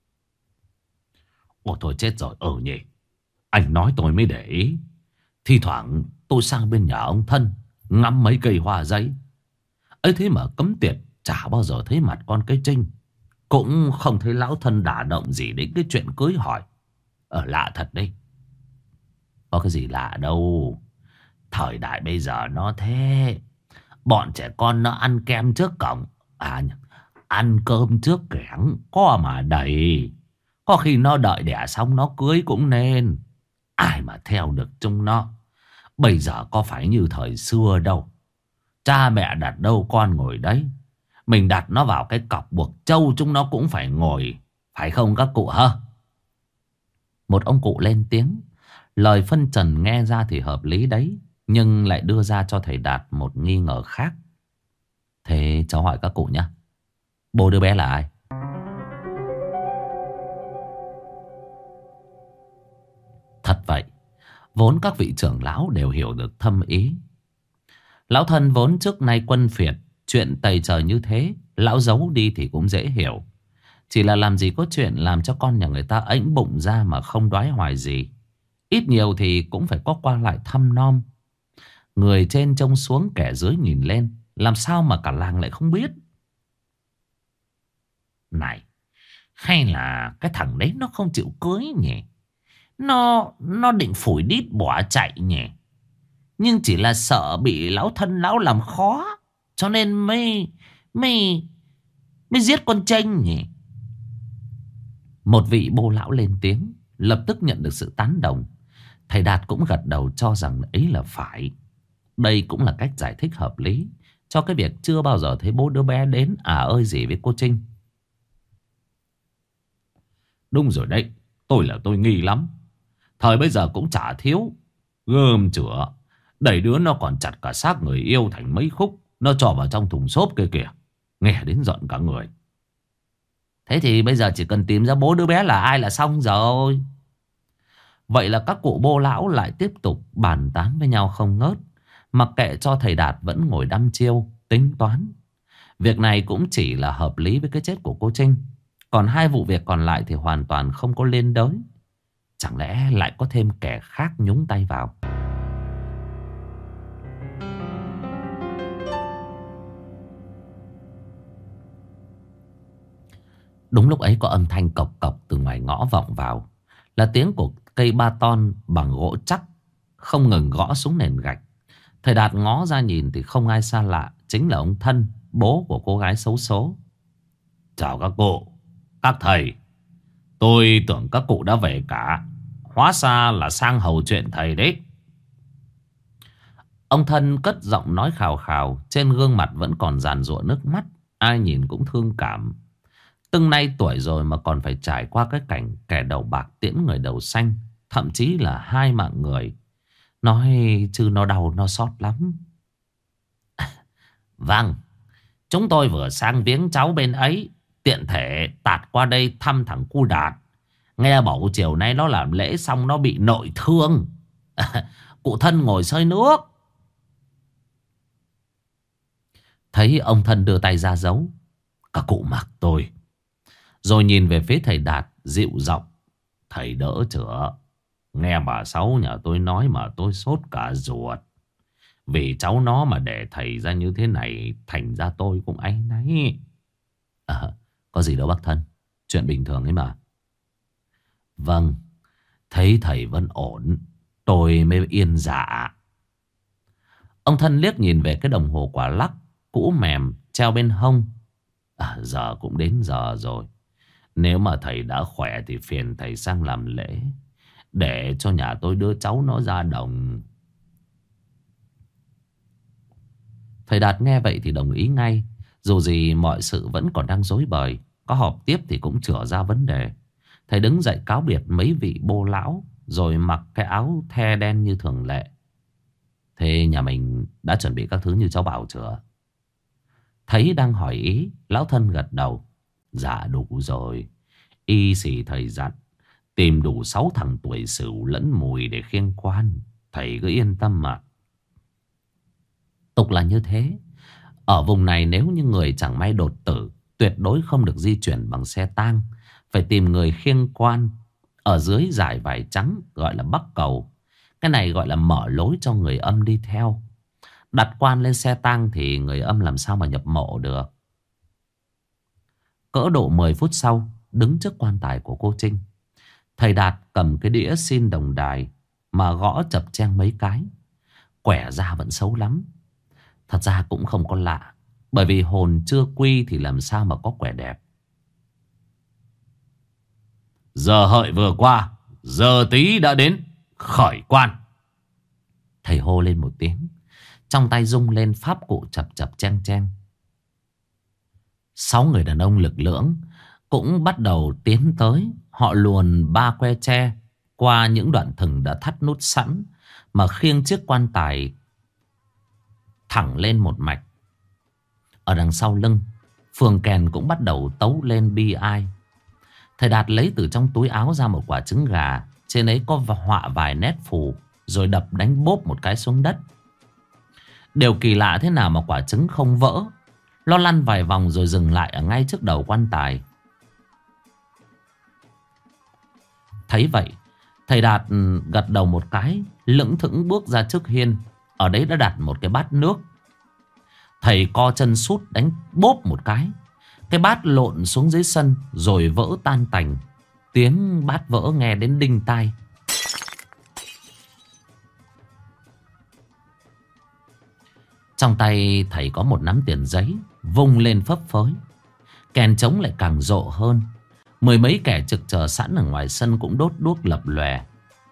Ôi thôi chết rồi, nhỉ. Anh nói tôi mới để ý. Thi thoảng tôi sang bên nhà ông Thân ngắm mấy cây hoa giấy ấy, thế mà cấm tiệt chả bao giờ thấy mặt con cái Trinh. Cũng không thấy lão Thân đả động gì đến cái chuyện cưới hỏi. Lạ thật đấy. Có cái gì lạ đâu. Thời đại bây giờ nó thế. Bọn trẻ con nó ăn kem trước cổng, ăn cơm trước kẻng có mà đầy. Có khi nó đợi đẻ xong nó cưới cũng nên. Ai mà theo được chúng nó. Bây giờ có phải như thời xưa đâu. Cha mẹ đặt đâu con ngồi đấy. Mình đặt nó vào cái cọc buộc trâu chúng nó cũng phải ngồi. Phải không các cụ hả? Một ông cụ lên tiếng. Lời phân trần nghe ra thì hợp lý đấy, nhưng lại đưa ra cho thầy Đạt một nghi ngờ khác. Thế cháu hỏi các cụ nhé, bố đứa bé là ai? Thật vậy, vốn các vị trưởng lão đều hiểu được thâm ý. Lão Thân vốn trước nay quân phiệt, chuyện tày trời như thế lão giấu đi thì cũng dễ hiểu. Chỉ là làm gì có chuyện làm cho con nhà người ta ẵnh bụng ra mà không đoái hoài gì. Ít nhiều thì cũng phải có qua lại thăm nom. Người trên trông xuống, kẻ dưới nhìn lên, làm sao mà cả làng lại không biết? Này, hay là cái thằng đấy nó không chịu cưới nhỉ? Nó định phủi đít bỏ chạy nhỉ? Nhưng chỉ là sợ bị lão Thân lão làm khó, cho nên mới giết con Trinh nhỉ? Một vị bô lão lên tiếng, lập tức nhận được sự tán đồng. Thầy Đạt cũng gật đầu cho rằng ấy là phải. Đây cũng là cách giải thích hợp lý cho cái việc chưa bao giờ thấy bố đứa bé đến ơi gì với cô Trinh. Đúng rồi đấy, tôi nghi lắm. Thời bây giờ cũng chả thiếu gươm chữa, đẩy đứa nó còn chặt cả xác người yêu thành mấy khúc, nó cho vào trong thùng xốp kia kìa. Nghe đến giận cả người. Thế thì bây giờ chỉ cần tìm ra bố đứa bé là ai là xong rồi. Vậy là các cụ bô lão lại tiếp tục bàn tán với nhau không ngớt, mặc kệ cho thầy Đạt vẫn ngồi đăm chiêu tính toán. Việc này cũng chỉ là hợp lý với cái chết của cô Trinh. Còn hai vụ việc còn lại thì hoàn toàn không có liên đới. Chẳng lẽ lại có thêm kẻ khác nhúng tay vào? Đúng lúc ấy có âm thanh cộc cộc từ ngoài ngõ vọng vào. Là tiếng của cây ba ton bằng gỗ chắc không ngừng gõ xuống nền gạch. Thầy Đạt ngó ra nhìn thì không ai xa lạ, chính là ông Thân, bố của cô gái xấu số. Chào các cụ, các thầy. Tôi tưởng các cụ đã về cả. Hóa ra là sang hầu chuyện thầy đấy. Ông Thân cất giọng nói khào khào, trên gương mặt vẫn còn dàn dụa nước mắt. Ai nhìn cũng thương cảm. Từng nay tuổi rồi mà còn phải trải qua cái cảnh kẻ đầu bạc tiễn người đầu xanh. Thậm chí là 2 mạng người. Nói chứ nó đau nó xót lắm. Vâng, chúng tôi vừa sang viếng cháu bên ấy, tiện thể tạt qua đây thăm thằng cu Đạt. Nghe bảo chiều nay nó làm lễ xong nó bị nội thương. Cụ Thân ngồi xơi nước. Thấy ông Thân đưa tay ra dấu, các cụ mặc tôi. Rồi nhìn về phía thầy Đạt dịu giọng. Thầy đỡ chữa. Nghe bà Sáu nhà tôi nói mà tôi sốt cả ruột. Vì cháu nó mà để thầy ra như thế này, thành ra tôi cũng áy náy. Có gì đâu bác Thân, chuyện bình thường ấy mà. Vâng, thấy thầy vẫn ổn, tôi mới yên dạ. Ông Thân liếc nhìn về cái đồng hồ quả lắc cũ mềm treo bên hông. Giờ cũng đến giờ rồi. Nếu mà thầy đã khỏe thì phiền thầy sang làm lễ, để cho nhà tôi đưa cháu nó ra đồng. Thầy Đạt nghe vậy thì đồng ý ngay. Dù gì mọi sự vẫn còn đang rối bời. Có họp tiếp thì cũng chữa ra vấn đề. Thầy đứng dậy cáo biệt mấy vị bô lão, rồi mặc cái áo the đen như thường lệ. Thế nhà mình đã chuẩn bị các thứ như cháu bảo chưa? Thấy đang hỏi ý, lão Thân gật đầu. Dạ đủ rồi. Y xì thầy dặn tìm đủ 6 thằng tuổi Sửu lẫn Mùi để khiêng quan. Thầy cứ yên tâm mà. Tục là như thế. Ở vùng này nếu như người chẳng may đột tử, tuyệt đối không được di chuyển bằng xe tang. Phải tìm người khiêng quan. Ở dưới dải vải trắng gọi là bắc cầu. Cái này gọi là mở lối cho người âm đi theo. Đặt quan lên xe tang thì người âm làm sao mà nhập mộ được. Cỡ độ 10 phút sau, đứng trước quan tài của cô Trinh, thầy Đạt cầm cái đĩa xin đồng đài mà gõ chập cheng mấy cái. Quẻ ra vẫn xấu lắm. Thật ra cũng không có lạ, bởi vì hồn chưa quy thì làm sao mà có quẻ đẹp. Giờ hợi vừa qua, giờ tí đã đến, khởi quan. Thầy hô lên một tiếng, trong tay rung lên pháp cụ chập chập cheng cheng. 6 người đàn ông lực lưỡng cũng bắt đầu tiến tới. Họ luồn 3 que tre qua những đoạn thừng đã thắt nút sẵn, mà khiêng chiếc quan tài thẳng lên một mạch. Ở đằng sau lưng, phường kèn cũng bắt đầu tấu lên bi ai. Thầy Đạt lấy từ trong túi áo ra một quả trứng gà, trên ấy có họa vài nét phù, rồi đập đánh bốp một cái xuống đất. Điều kỳ lạ thế nào mà quả trứng không vỡ. Nó lăn vài vòng rồi dừng lại ở ngay trước đầu quan tài. Thấy vậy, thầy Đạt gật đầu một cái, lững thững bước ra trước hiên. Ở đấy đã đặt một cái bát nước. Thầy co chân sút đánh bốp một cái bát lộn xuống dưới sân rồi vỡ tan tành. Tiếng bát vỡ nghe đến đinh tai. Trong tay thầy có một nắm tiền giấy vung lên phấp phới. Kèn trống lại càng rộ hơn. 10 mấy kẻ trực chờ sẵn ở ngoài sân cũng đốt đuốc lập lòe.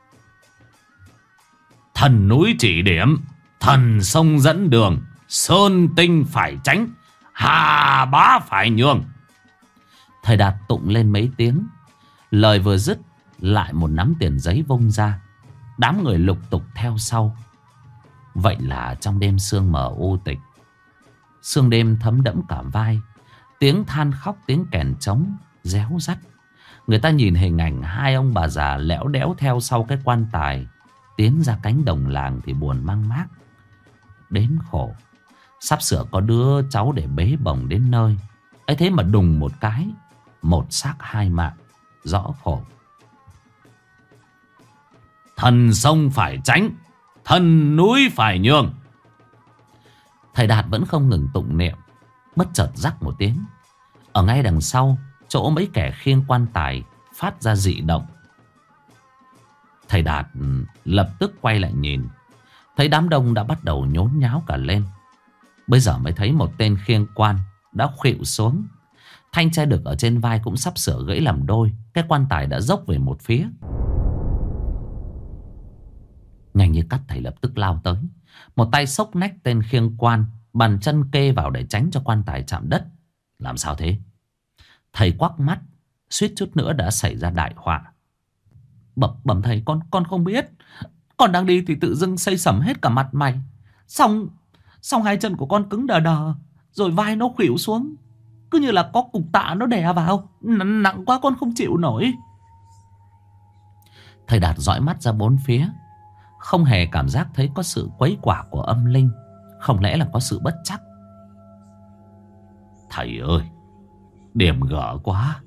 Thần núi chỉ điểm, thần sông dẫn đường, sơn tinh phải tránh, hà bá phải nhường. Thầy Đạt tụng lên mấy tiếng. Lời vừa dứt, lại một nắm tiền giấy vung ra. Đám người lục tục theo sau. Vậy là trong đêm sương mờ u tịch, sương đêm thấm đẫm cả vai, tiếng than khóc, tiếng kèn trống réo rắt. Người ta nhìn hình ảnh 2 ông bà già lẽo đẽo theo sau cái quan tài tiến ra cánh đồng làng thì buồn mang mác. Đến khổ, Sắp sửa có đứa cháu để bế bồng đến nơi. Ấy thế mà đùng một cái, một xác hai mạng, rõ khổ. Thần sông phải tránh, thần núi phải nhường. Thầy Đạt vẫn không ngừng tụng niệm. Bất chợt rắc một tiếng, ở ngay đằng sau, chỗ mấy kẻ khiêng quan tài phát ra dị động. Thầy Đạt lập tức quay lại nhìn, thấy đám đông đã bắt đầu nhốn nháo cả lên. Bây giờ mới thấy một tên khiêng quan đã khuỵu xuống. Thanh tre đực ở trên vai cũng sắp sửa gãy làm đôi. Cái quan tài đã dốc về một phía. Nhanh như cắt, thầy lập tức lao tới. Một tay xốc nách tên khiêng quan, bàn chân kê vào để tránh cho quan tài chạm đất. Làm sao thế? Thầy quắc mắt, suýt chút nữa đã xảy ra đại họa. Bẩm thầy, con không biết. Con đang đi thì tự dưng xây sẩm hết cả mặt mày. Xong hai chân của con cứng đờ đờ, rồi vai nó khuỵu xuống, cứ như là có cục tạ nó đè vào. Nặng quá con không chịu nổi. Thầy Đạt dõi mắt ra bốn phía, không hề cảm giác thấy có sự quấy quả của âm linh. Không lẽ là có sự bất trắc? Thầy ơi, điểm gở quá.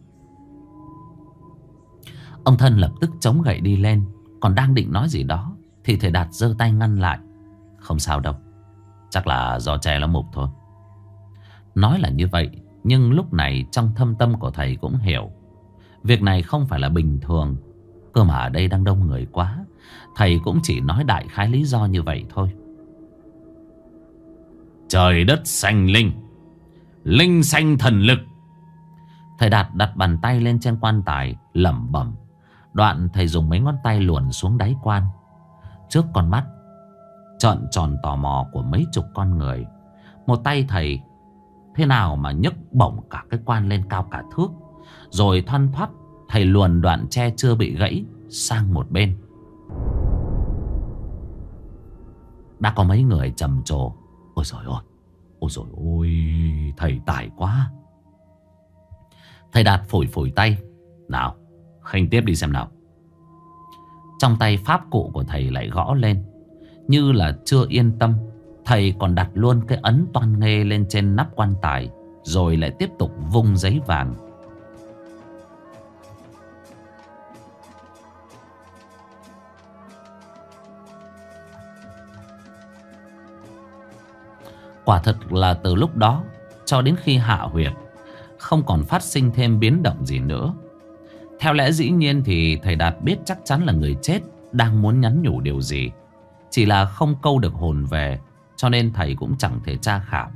Ông Thân lập tức chống gậy đi lên, còn đang định nói gì đó thì thầy Đạt giơ tay ngăn lại. Không sao đâu, chắc là do tre nó mục thôi. Nói là như vậy, nhưng lúc này trong thâm tâm của thầy cũng hiểu việc này không phải là bình thường. Cơ mà ở đây đang đông người quá. Thầy cũng chỉ nói đại khái lý do như vậy thôi. Trời đất sanh linh, linh sanh thần lực. Thầy Đạt đặt bàn tay lên trên quan tài, lẩm bẩm. Đoạn thầy dùng mấy ngón tay luồn xuống đáy quan. Trước con mắt trợn tròn tò mò của mấy chục con người, một tay thầy thế nào mà nhấc bổng cả cái quan lên cao cả thước. Rồi thoăn thoắt thầy luồn đoạn tre chưa bị gãy sang một bên. Đã có mấy người trầm trồ. Ôi trời ơi, ôi trời ơi, thầy tài quá. Thầy Đạt phủi tay. Nào, khênh tiếp đi xem nào. Trong tay pháp cụ của thầy lại gõ lên. Như là chưa yên tâm, thầy còn đặt luôn cái ấn toan nghê lên trên nắp quan tài, rồi lại tiếp tục vung giấy vàng. Quả thật là từ lúc đó cho đến khi hạ huyệt, không còn phát sinh thêm biến động gì nữa. Theo lẽ dĩ nhiên thì thầy Đạt biết chắc chắn là người chết đang muốn nhắn nhủ điều gì, chỉ là không câu được hồn về, cho nên thầy cũng chẳng thể tra khảo.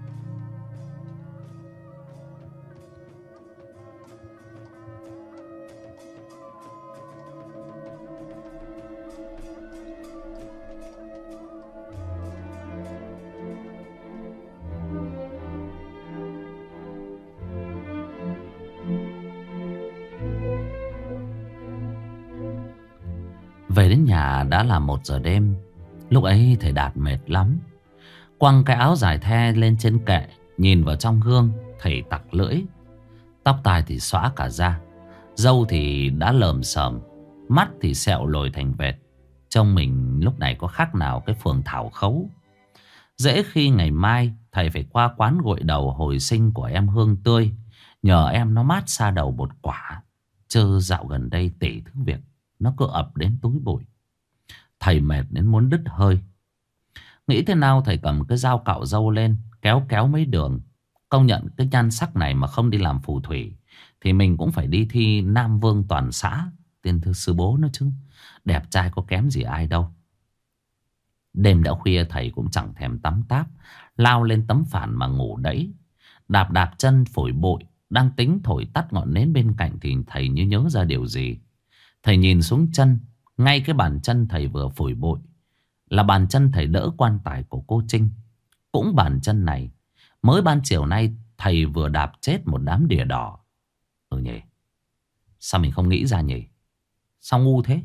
Về đến nhà đã là 1 giờ đêm. Lúc ấy thầy Đạt mệt lắm, quăng cái áo dài the lên trên kệ, nhìn vào trong gương. Thầy tặc lưỡi. Tóc tai thì xõa cả ra, râu thì đã lởm xởm, mắt thì sẹo lồi thành vệt. Trông mình lúc này có khác nào cái phường thảo khấu. Dễ khi ngày mai thầy phải qua quán gội đầu hồi sinh của em Hương Tươi, nhờ em nó mát xa đầu một quả. Chứ dạo gần đây tỷ thứ việc nó cứ ập đến túi bụi. Thầy mệt đến muốn đứt hơi. Nghĩ thế nào thầy cầm cái dao cạo râu lên, kéo mấy đường. Công nhận cái nhan sắc này mà không đi làm phù thủy thì mình cũng phải đi thi Nam Vương toàn xã, tiên thư sư bố nó chứ. Đẹp trai có kém gì ai đâu. Đêm đã khuya thầy cũng chẳng thèm tắm táp, lao lên tấm phản mà ngủ đẫy. Đạp chân phổi bụi, đang tính thổi tắt ngọn nến bên cạnh thì thầy như nhớ ra điều gì. Thầy nhìn xuống chân. Ngay cái bàn chân thầy vừa phủi bụi là bàn chân thầy đỡ quan tài của cô Trinh. Cũng bàn chân này mới ban chiều nay thầy vừa đạp chết một đám đỉa đỏ. Ừ nhỉ, sao mình không nghĩ ra nhỉ? Sao ngu thế?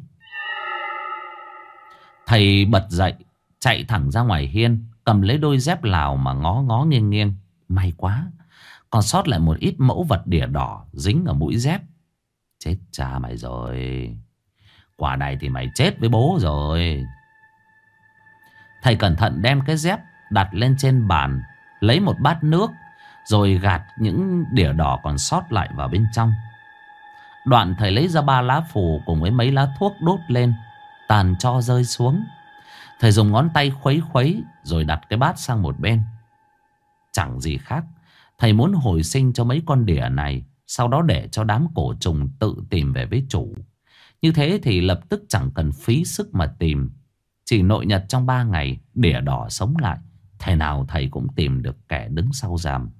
Thầy bật dậy, chạy thẳng ra ngoài hiên, cầm lấy đôi dép Lào mà ngó nghiêng nghiêng. May quá, còn sót lại một ít mẫu vật đỉa đỏ dính ở mũi dép. Chết cha mày rồi, quả này thì mày chết với bố rồi. Thầy cẩn thận đem cái dép đặt lên trên bàn, lấy một bát nước, rồi gạt những đỉa đỏ còn sót lại vào bên trong. Đoạn thầy lấy ra 3 lá phù cùng với mấy lá thuốc đốt lên, tàn tro rơi xuống. Thầy dùng ngón tay khuấy khuấy rồi đặt cái bát sang một bên. Chẳng gì khác, thầy muốn hồi sinh cho mấy con đỉa này, sau đó để cho đám cổ trùng tự tìm về với chủ. Như thế thì lập tức chẳng cần phí sức mà tìm. Chỉ nội nhật trong 3 ngày, đỉa đỏ sống lại, thế nào thầy cũng tìm được kẻ đứng sau giàm.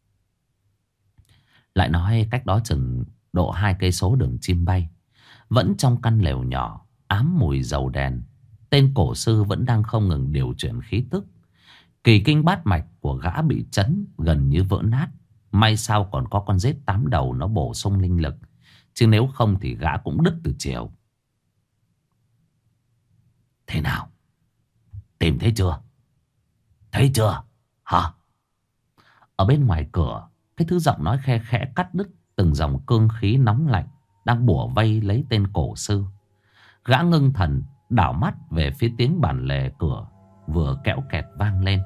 Lại nói cách đó chừng độ 2 cây số đường chim bay, vẫn trong căn lều nhỏ ám mùi dầu đèn, tên cổ sư vẫn đang không ngừng điều chuyển khí tức. Kỳ kinh bát mạch của gã bị chấn gần như vỡ nát. May sao còn có con rết 8 đầu nó bổ sung linh lực, chứ nếu không thì gã cũng đứt từ chiều. Thế nào? Tìm thấy chưa? Thấy chưa? Hả? Ở bên ngoài cửa, cái thứ giọng nói khe khẽ cắt đứt từng dòng cương khí nóng lạnh đang bủa vây lấy tên cổ sư. Gã ngưng thần đảo mắt về phía tiếng bản lề cửa vừa kẽo kẹt vang lên.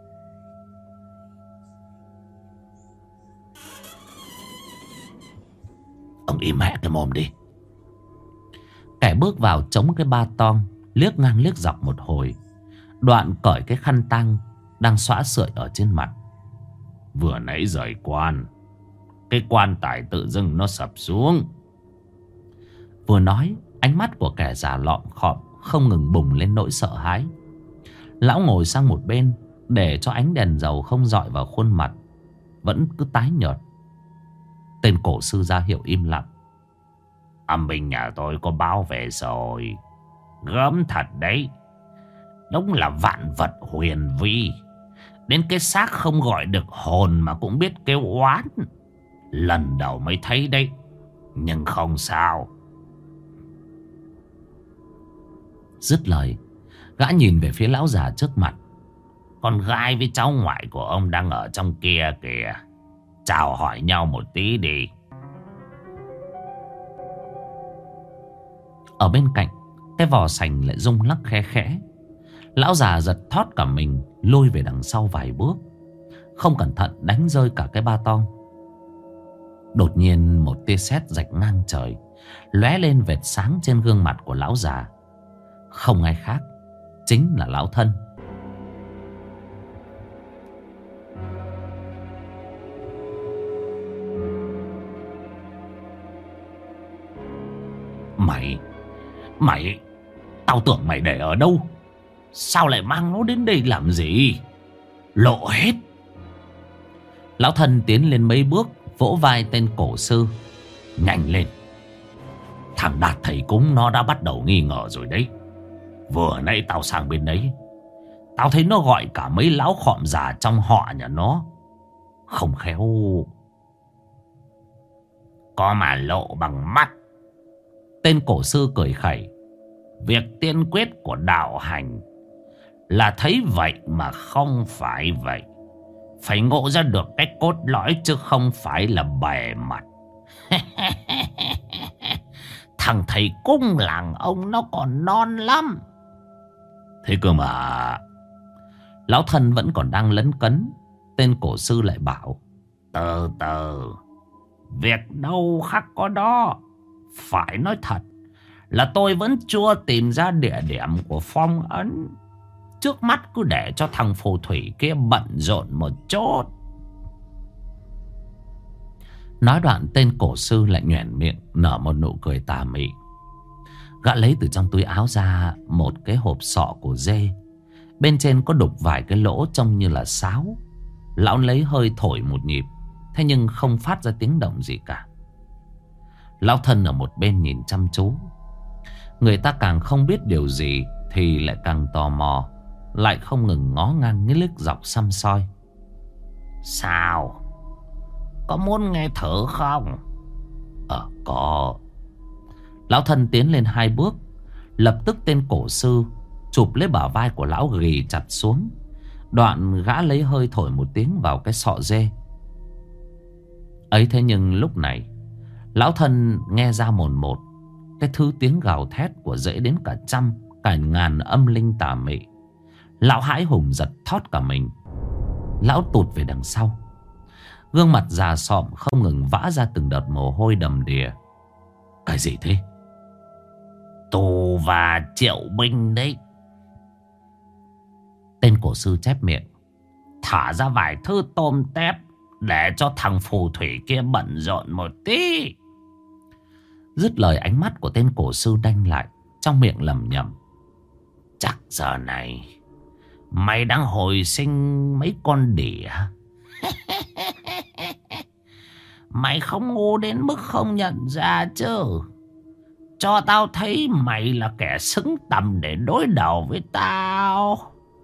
Ông im mẹ cái mồm đi. Kẻ bước vào chống cái ba toang, liếc ngang liếc dọc một hồi, đoạn cởi cái khăn tang đang xõa sưởi ở trên mặt. Vừa nãy rời quan, cái quan tài tự dưng nó sập xuống. Vừa nói, ánh mắt của kẻ già lọm khọm không ngừng bùng lên nỗi sợ hãi. Lão ngồi sang một bên để cho ánh đèn dầu không dọi vào khuôn mặt, vẫn cứ tái nhợt. Tên cổ sư ra hiệu im lặng. Âm binh nhà tôi có báo về rồi. Gớm thật đấy. Đúng là vạn vật huyền vi. Đến cái xác không gọi được hồn mà cũng biết kêu oán. Lần đầu mới thấy đấy. Nhưng không sao. Dứt lời, gã nhìn về phía lão già trước mặt. Con gái với cháu ngoại của ông đang ở trong kia kìa. Chào hỏi nhau một tí đi. Ở bên cạnh, cái vò sành lại rung lắc khe khẽ. Lão già giật thót cả mình, lùi về đằng sau vài bước, không cẩn thận đánh rơi cả cái ba tong. Đột nhiên một tia sét rạch ngang trời, lóe lên vệt sáng trên gương mặt của lão già. Không ai khác, chính là lão thân. Mày, tao tưởng mày để ở đâu? Sao lại mang nó đến đây làm gì? Lộ hết. Lão thân tiến lên mấy bước, vỗ vai tên cổ sư. Nhanh lên. Thằng Đạt thầy cúng nó đã bắt đầu nghi ngờ rồi đấy. Vừa nãy tao sang bên đấy, tao thấy nó gọi cả mấy lão khọm già trong họ nhà nó. Không khéo có mà lộ bằng mắt. Tên cổ sư cười khẩy. Việc tiên quyết của đạo hành là thấy vậy mà không phải vậy. Phải ngộ ra được cái cốt lõi chứ không phải là bề mặt. Thằng thầy cung làng ông nó còn non lắm. Thế cơ mà. Lão thân vẫn còn đang lấn cấn. Tên cổ sư lại bảo. Từ từ. Việc đâu khắc có đó. Phải nói thật là tôi vẫn chưa tìm ra địa điểm của phong ấn. Trước mắt cứ để cho thằng phù thủy kia bận rộn một chút. Nói đoạn, tên cổ sư lại nhoẻn miệng nở một nụ cười tà mị. Gã lấy từ trong túi áo ra một cái hộp sọ của dê. Bên trên có đục vài cái lỗ trông như là sáo. Lão lấy hơi thổi một nhịp, thế nhưng không phát ra tiếng động gì cả. Lão thân ở một bên nhìn chăm chú. Người ta càng không biết điều gì thì lại càng tò mò, lại không ngừng ngó ngang cái liếc dọc xăm soi. Sao? Có muốn nghe thử không? Có. Lão thân tiến lên 2 bước. Lập tức tên cổ sư chụp lấy bả vai của lão ghì chặt xuống. Đoạn gã lấy hơi thổi một tiếng vào cái sọ dê ấy. Thế nhưng lúc này lão thân nghe ra mồn một cái thứ tiếng gào thét của dễ đến cả trăm, cả ngàn âm linh tà mị. Lão hãi hùng giật thót cả mình. Lão tụt về đằng sau. Gương mặt già sọm không ngừng vã ra từng đợt mồ hôi đầm đìa. Cái gì thế? Tù và triệu binh đấy. Tên cổ sư chép miệng. Thả ra vài thứ tôm tép để cho thằng phù thủy kia bận rộn một tí. Dứt lời ánh mắt của tên cổ sư đanh lại, trong miệng lẩm nhẩm. Chắc giờ này mày đang hồi sinh mấy con đỉa. Mày không ngu đến mức không nhận ra chứ. Cho tao thấy mày là kẻ xứng tầm để đối đầu với tao.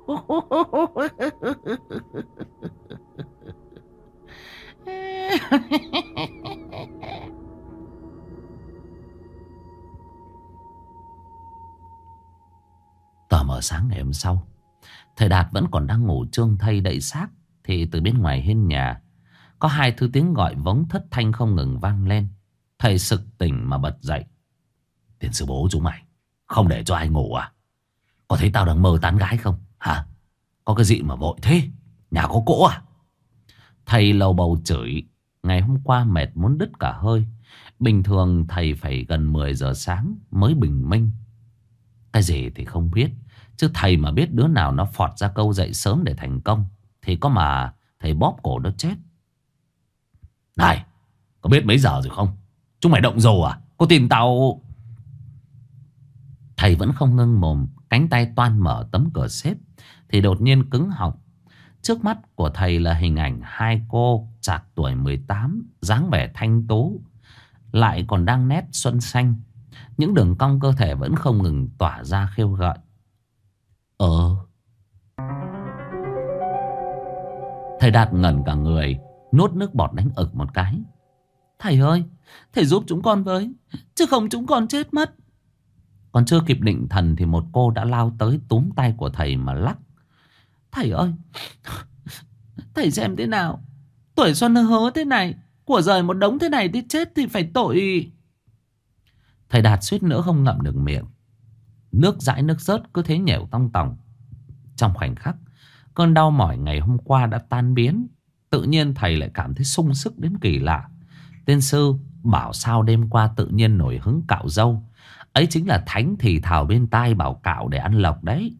Tờ mờ sáng ngày hôm sau, thầy Đạt vẫn còn đang ngủ trương thây đậy xác, thì từ bên ngoài hiên nhà có hai thứ tiếng gọi vống thất thanh không ngừng vang lên. Thầy sực tỉnh mà bật dậy. Tiền sư bố chúng mày không để cho ai ngủ à? Có thấy tao đang mơ tán gái không hả? Có cái gì mà vội thế? Nhà có cỗ à? Thầy lầu bầu chửi. Ngày hôm qua mệt muốn đứt cả hơi. Bình thường thầy phải gần 10 giờ sáng mới bình minh. Cái gì thì không biết, chứ thầy mà biết đứa nào nó phọt ra câu dậy sớm để thành công thì có mà thầy bóp cổ nó chết. Này, có biết mấy giờ rồi không? Chúng mày động rồ à? Có tin tao... Thầy vẫn không ngưng mồm, cánh tay toan mở tấm cửa xếp thì đột nhiên cứng họng. Trước mắt của thầy là hình ảnh hai cô trạc tuổi 18, dáng vẻ thanh tú, lại còn đang nét xuân xanh. Những đường cong cơ thể vẫn không ngừng tỏa ra khêu gợi. Thầy Đạt ngẩn cả người, nuốt nước bọt đánh ực một cái. Thầy ơi, thầy giúp chúng con với, chứ không chúng con chết mất. Còn chưa kịp định thần thì một cô đã lao tới túm tay của thầy mà lắc. Thầy ơi, thầy xem thế nào, tuổi xuân hớ thế này, của rời một đống thế này thì chết thì phải tội. Thầy Đạt suýt nữa không ngậm được miệng. Nước dãi nước rớt cứ thế nhểu tong tòng. Trong khoảnh khắc, cơn đau mỏi ngày hôm qua đã tan biến. Tự nhiên thầy lại cảm thấy sung sức đến kỳ lạ. Tên sư bảo sao đêm qua tự nhiên nổi hứng cạo râu. Ấy chính là thánh thì thào bên tai bảo cạo để ăn lộc đấy.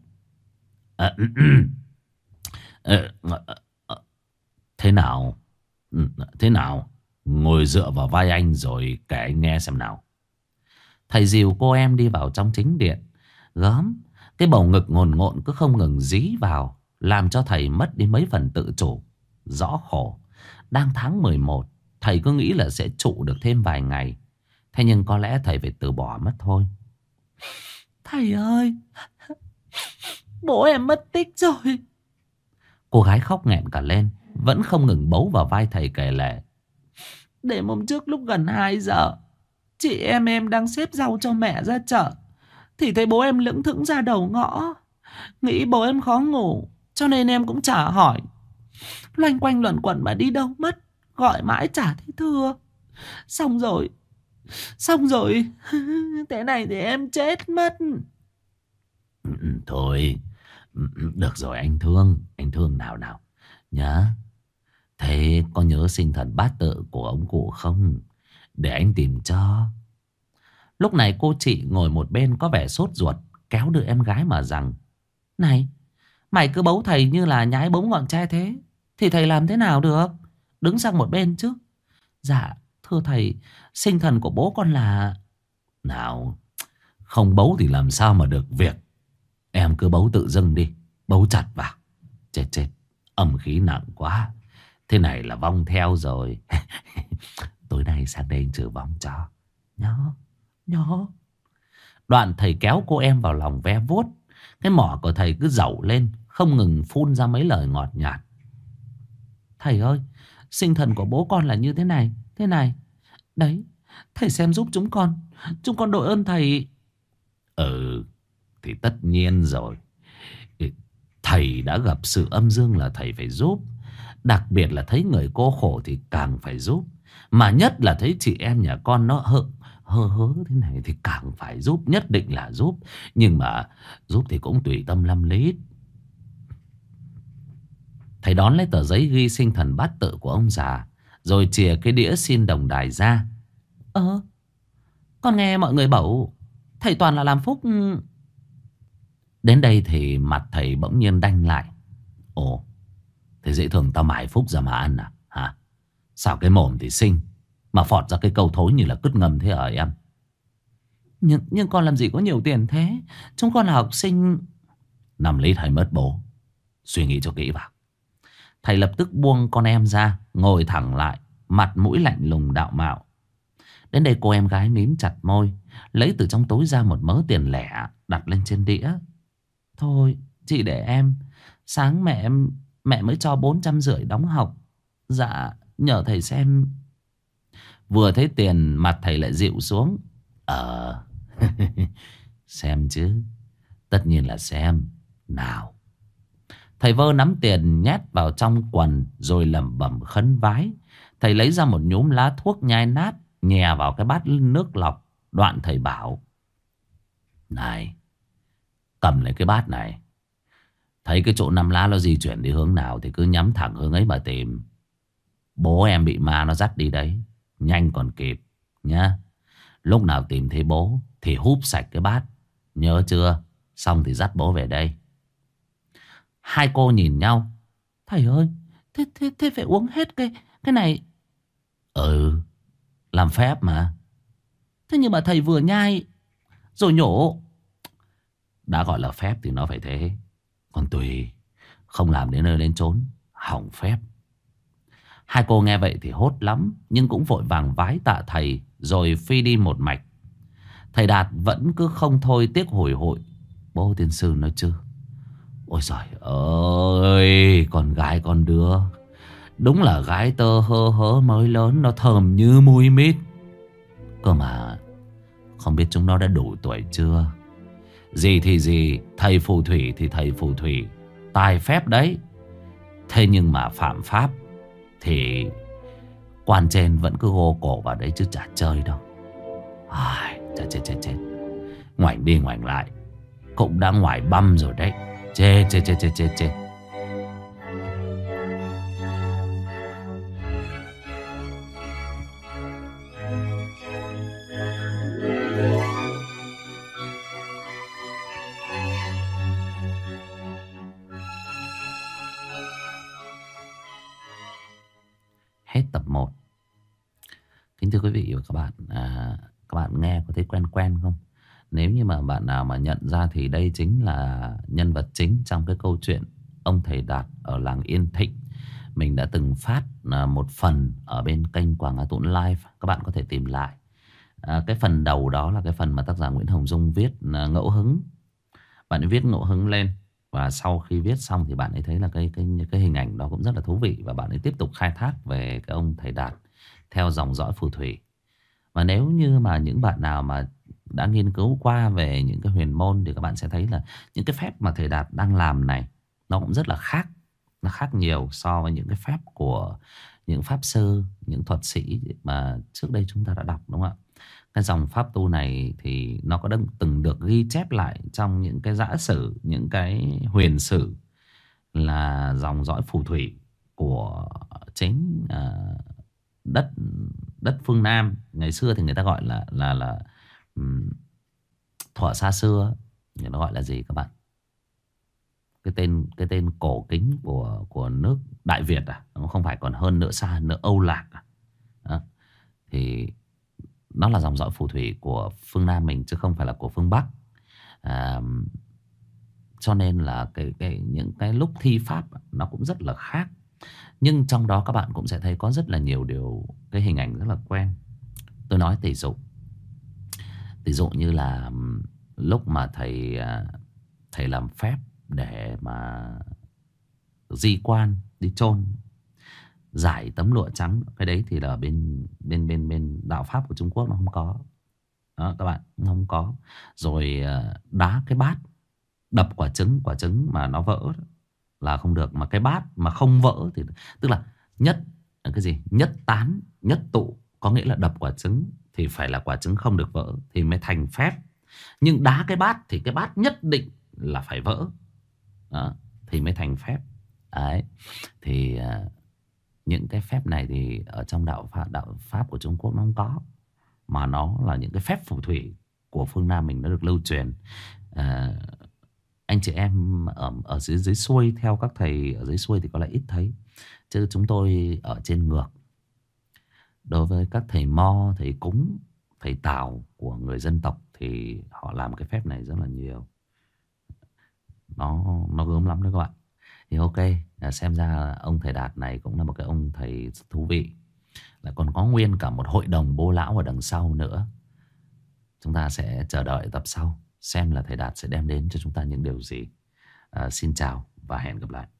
Thế nào? Thế nào? Ngồi dựa vào vai anh rồi kể anh nghe xem nào. Thầy dìu cô em đi vào trong chính điện. Gớm, cái bầu ngực ngồn ngộn cứ không ngừng dí vào, làm cho thầy mất đi mấy phần tự chủ. Rõ khổ. Đang tháng 11, thầy cứ nghĩ là sẽ trụ được thêm vài ngày. Thế nhưng có lẽ thầy phải từ bỏ mất thôi. Thầy ơi, bố em mất tích rồi. Cô gái khóc nghẹn cả lên, vẫn không ngừng bấu vào vai thầy kể lể. Đêm hôm trước lúc gần 2 giờ, chị em đang xếp rau cho mẹ ra chợ, thì thấy bố em lững thững ra đầu ngõ. Nghĩ bố em khó ngủ, cho nên em cũng chả hỏi. Loanh quanh luẩn quẩn mà đi đâu mất, gọi mãi chả thấy thưa. Xong rồi thế này thì em chết mất. Thôi, được rồi anh thương nào nhá. Thế có nhớ sinh thần bát tự của ông cụ không? Để anh tìm cho. Lúc này cô chị ngồi một bên có vẻ sốt ruột, kéo đưa em gái mà rằng: Này, mày cứ bấu thầy như là nhái bấu ngọn tre thế, thì thầy làm thế nào được? Đứng sang một bên chứ. Dạ, thưa thầy, sinh thần của bố con là... Nào, không bấu thì làm sao mà được việc. Em cứ bấu tự dưng đi, bấu chặt vào. Chết, âm khí nặng quá. Thế này là vong theo rồi. Tối nay sang đây anh trừ vong cho. Nhó. Đoạn thầy kéo cô em vào lòng ve vuốt. Cái mỏ của thầy cứ dẩu lên, không ngừng phun ra mấy lời ngọt nhạt. Thầy ơi, sinh thần của bố con là như thế này. Đấy, thầy xem giúp chúng con đội ơn thầy. Thì tất nhiên rồi. Thầy đã gặp sự âm dương là thầy phải giúp. Đặc biệt là thấy người cô khổ thì càng phải giúp. Mà nhất là thấy chị em nhà con nó hơ thế này thì càng phải giúp. Nhất định là giúp. Nhưng mà giúp thì cũng tùy tâm lăm lít. Thầy đón lấy tờ giấy ghi sinh thần bát tự của ông già, rồi chìa cái đĩa xin đồng đài ra. Con nghe mọi người bảo thầy toàn là làm phúc. Đến đây thì mặt thầy bỗng nhiên đanh lại. Ồ, thế dễ thường tao mải phúc ra mà ăn à? Hả? Sao cái mồm thì xinh mà phọt ra cái câu thối như là cứt ngầm thế hả em? Nhưng con làm gì có nhiều tiền thế? Chúng con là học sinh. 5 lít hay mất bố? Suy nghĩ cho kỹ vào. Thầy lập tức buông con em ra, ngồi thẳng lại, mặt mũi lạnh lùng đạo mạo. Đến đây cô em gái mím chặt môi, lấy từ trong túi ra một mớ tiền lẻ, đặt lên trên đĩa. Thôi chị để em. Sáng mẹ mới cho 450 đóng học. Dạ nhờ thầy xem. Vừa thấy tiền mặt thầy lại dịu xuống. Xem chứ. Tất nhiên là xem. Nào. Thầy vơ nắm tiền nhét vào trong quần, rồi lẩm bẩm khấn vái. Thầy lấy ra một nhúm lá thuốc nhai nát, nhè vào cái bát nước lọc. Đoạn thầy bảo: này, cầm lấy cái bát này. Thấy cái chỗ 5 lá nó di chuyển đi hướng nào thì cứ nhắm thẳng hướng ấy mà tìm. Bố em bị ma nó dắt đi đấy. Nhanh còn kịp nhá. Lúc nào tìm thấy bố thì húp sạch cái bát. Nhớ chưa? Xong thì dắt bố về đây. Hai cô nhìn nhau. Thầy ơi, thế phải uống hết cái này. Làm phép mà. Thế nhưng mà thầy vừa nhai rồi nhổ. Đã gọi là phép thì nó phải thế. Còn tùy, không làm đến nơi đến chốn, hỏng phép. Hai cô nghe vậy thì hốt lắm, nhưng cũng vội vàng vái tạ thầy, rồi phi đi một mạch. Thầy Đạt vẫn cứ không thôi tiếc hồi hội. Bố tiên sư nói chứ: ôi giời ơi, con gái con đứa, đúng là gái tơ hơ hớ mới lớn, nó thơm như mùi mít. Cơ mà không biết chúng nó đã đủ tuổi chưa? Gì thì gì, thầy phù thủy thì thầy phù thủy, tài phép đấy. Thế nhưng mà phạm pháp thì quan trên vẫn cứ gô cổ vào đấy chứ chả chơi đâu. Chết. Ngoảnh đi ngoảnh lại cũng đã ngoài băm rồi đấy. Chết. Hết tập 1. Kính thưa quý vị và các bạn, các bạn nghe có thấy quen quen không? Nếu như mà bạn nào mà nhận ra thì đây chính là nhân vật chính trong cái câu chuyện ông thầy Đạt ở làng Yên Thịnh. Mình đã từng phát một phần ở bên kênh Quảng Hà Tũng Live. Các bạn có thể tìm lại. Cái phần đầu đó là cái phần mà tác giả Nguyễn Hồng Dung viết ngẫu hứng. Bạn ấy viết ngẫu hứng lên, và sau khi viết xong thì bạn ấy thấy là cái hình ảnh đó cũng rất là thú vị. Và bạn ấy tiếp tục khai thác về cái ông thầy Đạt theo dòng dõi phù thủy. Và nếu như mà những bạn nào mà đã nghiên cứu qua về những cái huyền môn thì các bạn sẽ thấy là những cái phép mà thầy Đạt đang làm này nó cũng rất là khác. Nó khác nhiều so với những cái phép của những pháp sư, những thuật sĩ mà trước đây chúng ta đã đọc, đúng không ạ? Cái dòng pháp tu này thì nó có từng được ghi chép lại trong những cái giã sử, những cái huyền sử, là dòng dõi phù thủy của chính đất phương Nam. Ngày xưa thì người ta gọi là thuở xa xưa, nó gọi là gì các bạn? Cái tên cổ kính của nước Đại Việt à? Nó không phải còn hơn nữa, xa nữa, Âu Lạc à? Đó. Thì nó là dòng dõi phù thủy của phương Nam mình chứ không phải là của phương Bắc. Cho nên là những cái lúc thi pháp nó cũng rất là khác. Nhưng trong đó các bạn cũng sẽ thấy có rất là nhiều điều, cái hình ảnh rất là quen. Tôi nói tỷ dụ như là lúc mà thầy làm phép để mà di quan, đi chôn, giải tấm lụa trắng, cái đấy thì là bên đạo pháp của Trung Quốc nó không có. Đó các bạn, không có. Rồi đá cái bát, đập quả trứng mà nó vỡ là không được. Mà cái bát mà không vỡ thì tức là nhất tán nhất tụ, có nghĩa là đập quả trứng thì phải là quả trứng không được vỡ thì mới thành phép. Nhưng đá cái bát thì cái bát nhất định là phải vỡ. Đó, thì mới thành phép. Đấy. Thì những cái phép này thì ở trong đạo pháp của Trung Quốc nó không có, mà nó là những cái phép phù thủy của phương Nam mình nó được lưu truyền. À, anh chị em ở dưới xuôi, theo các thầy ở dưới xuôi thì có lẽ ít thấy, chứ chúng tôi ở trên ngược. Đối với các thầy Mo, thầy Cúng, thầy Tào của người dân tộc thì họ làm cái phép này rất là nhiều. Nó gớm lắm đấy các bạn. Thì ok, xem ra ông thầy Đạt này cũng là một cái ông thầy thú vị. Lại còn có nguyên cả một hội đồng bô lão ở đằng sau nữa. Chúng ta sẽ chờ đợi tập sau xem là thầy Đạt sẽ đem đến cho chúng ta những điều gì. Xin chào và hẹn gặp lại.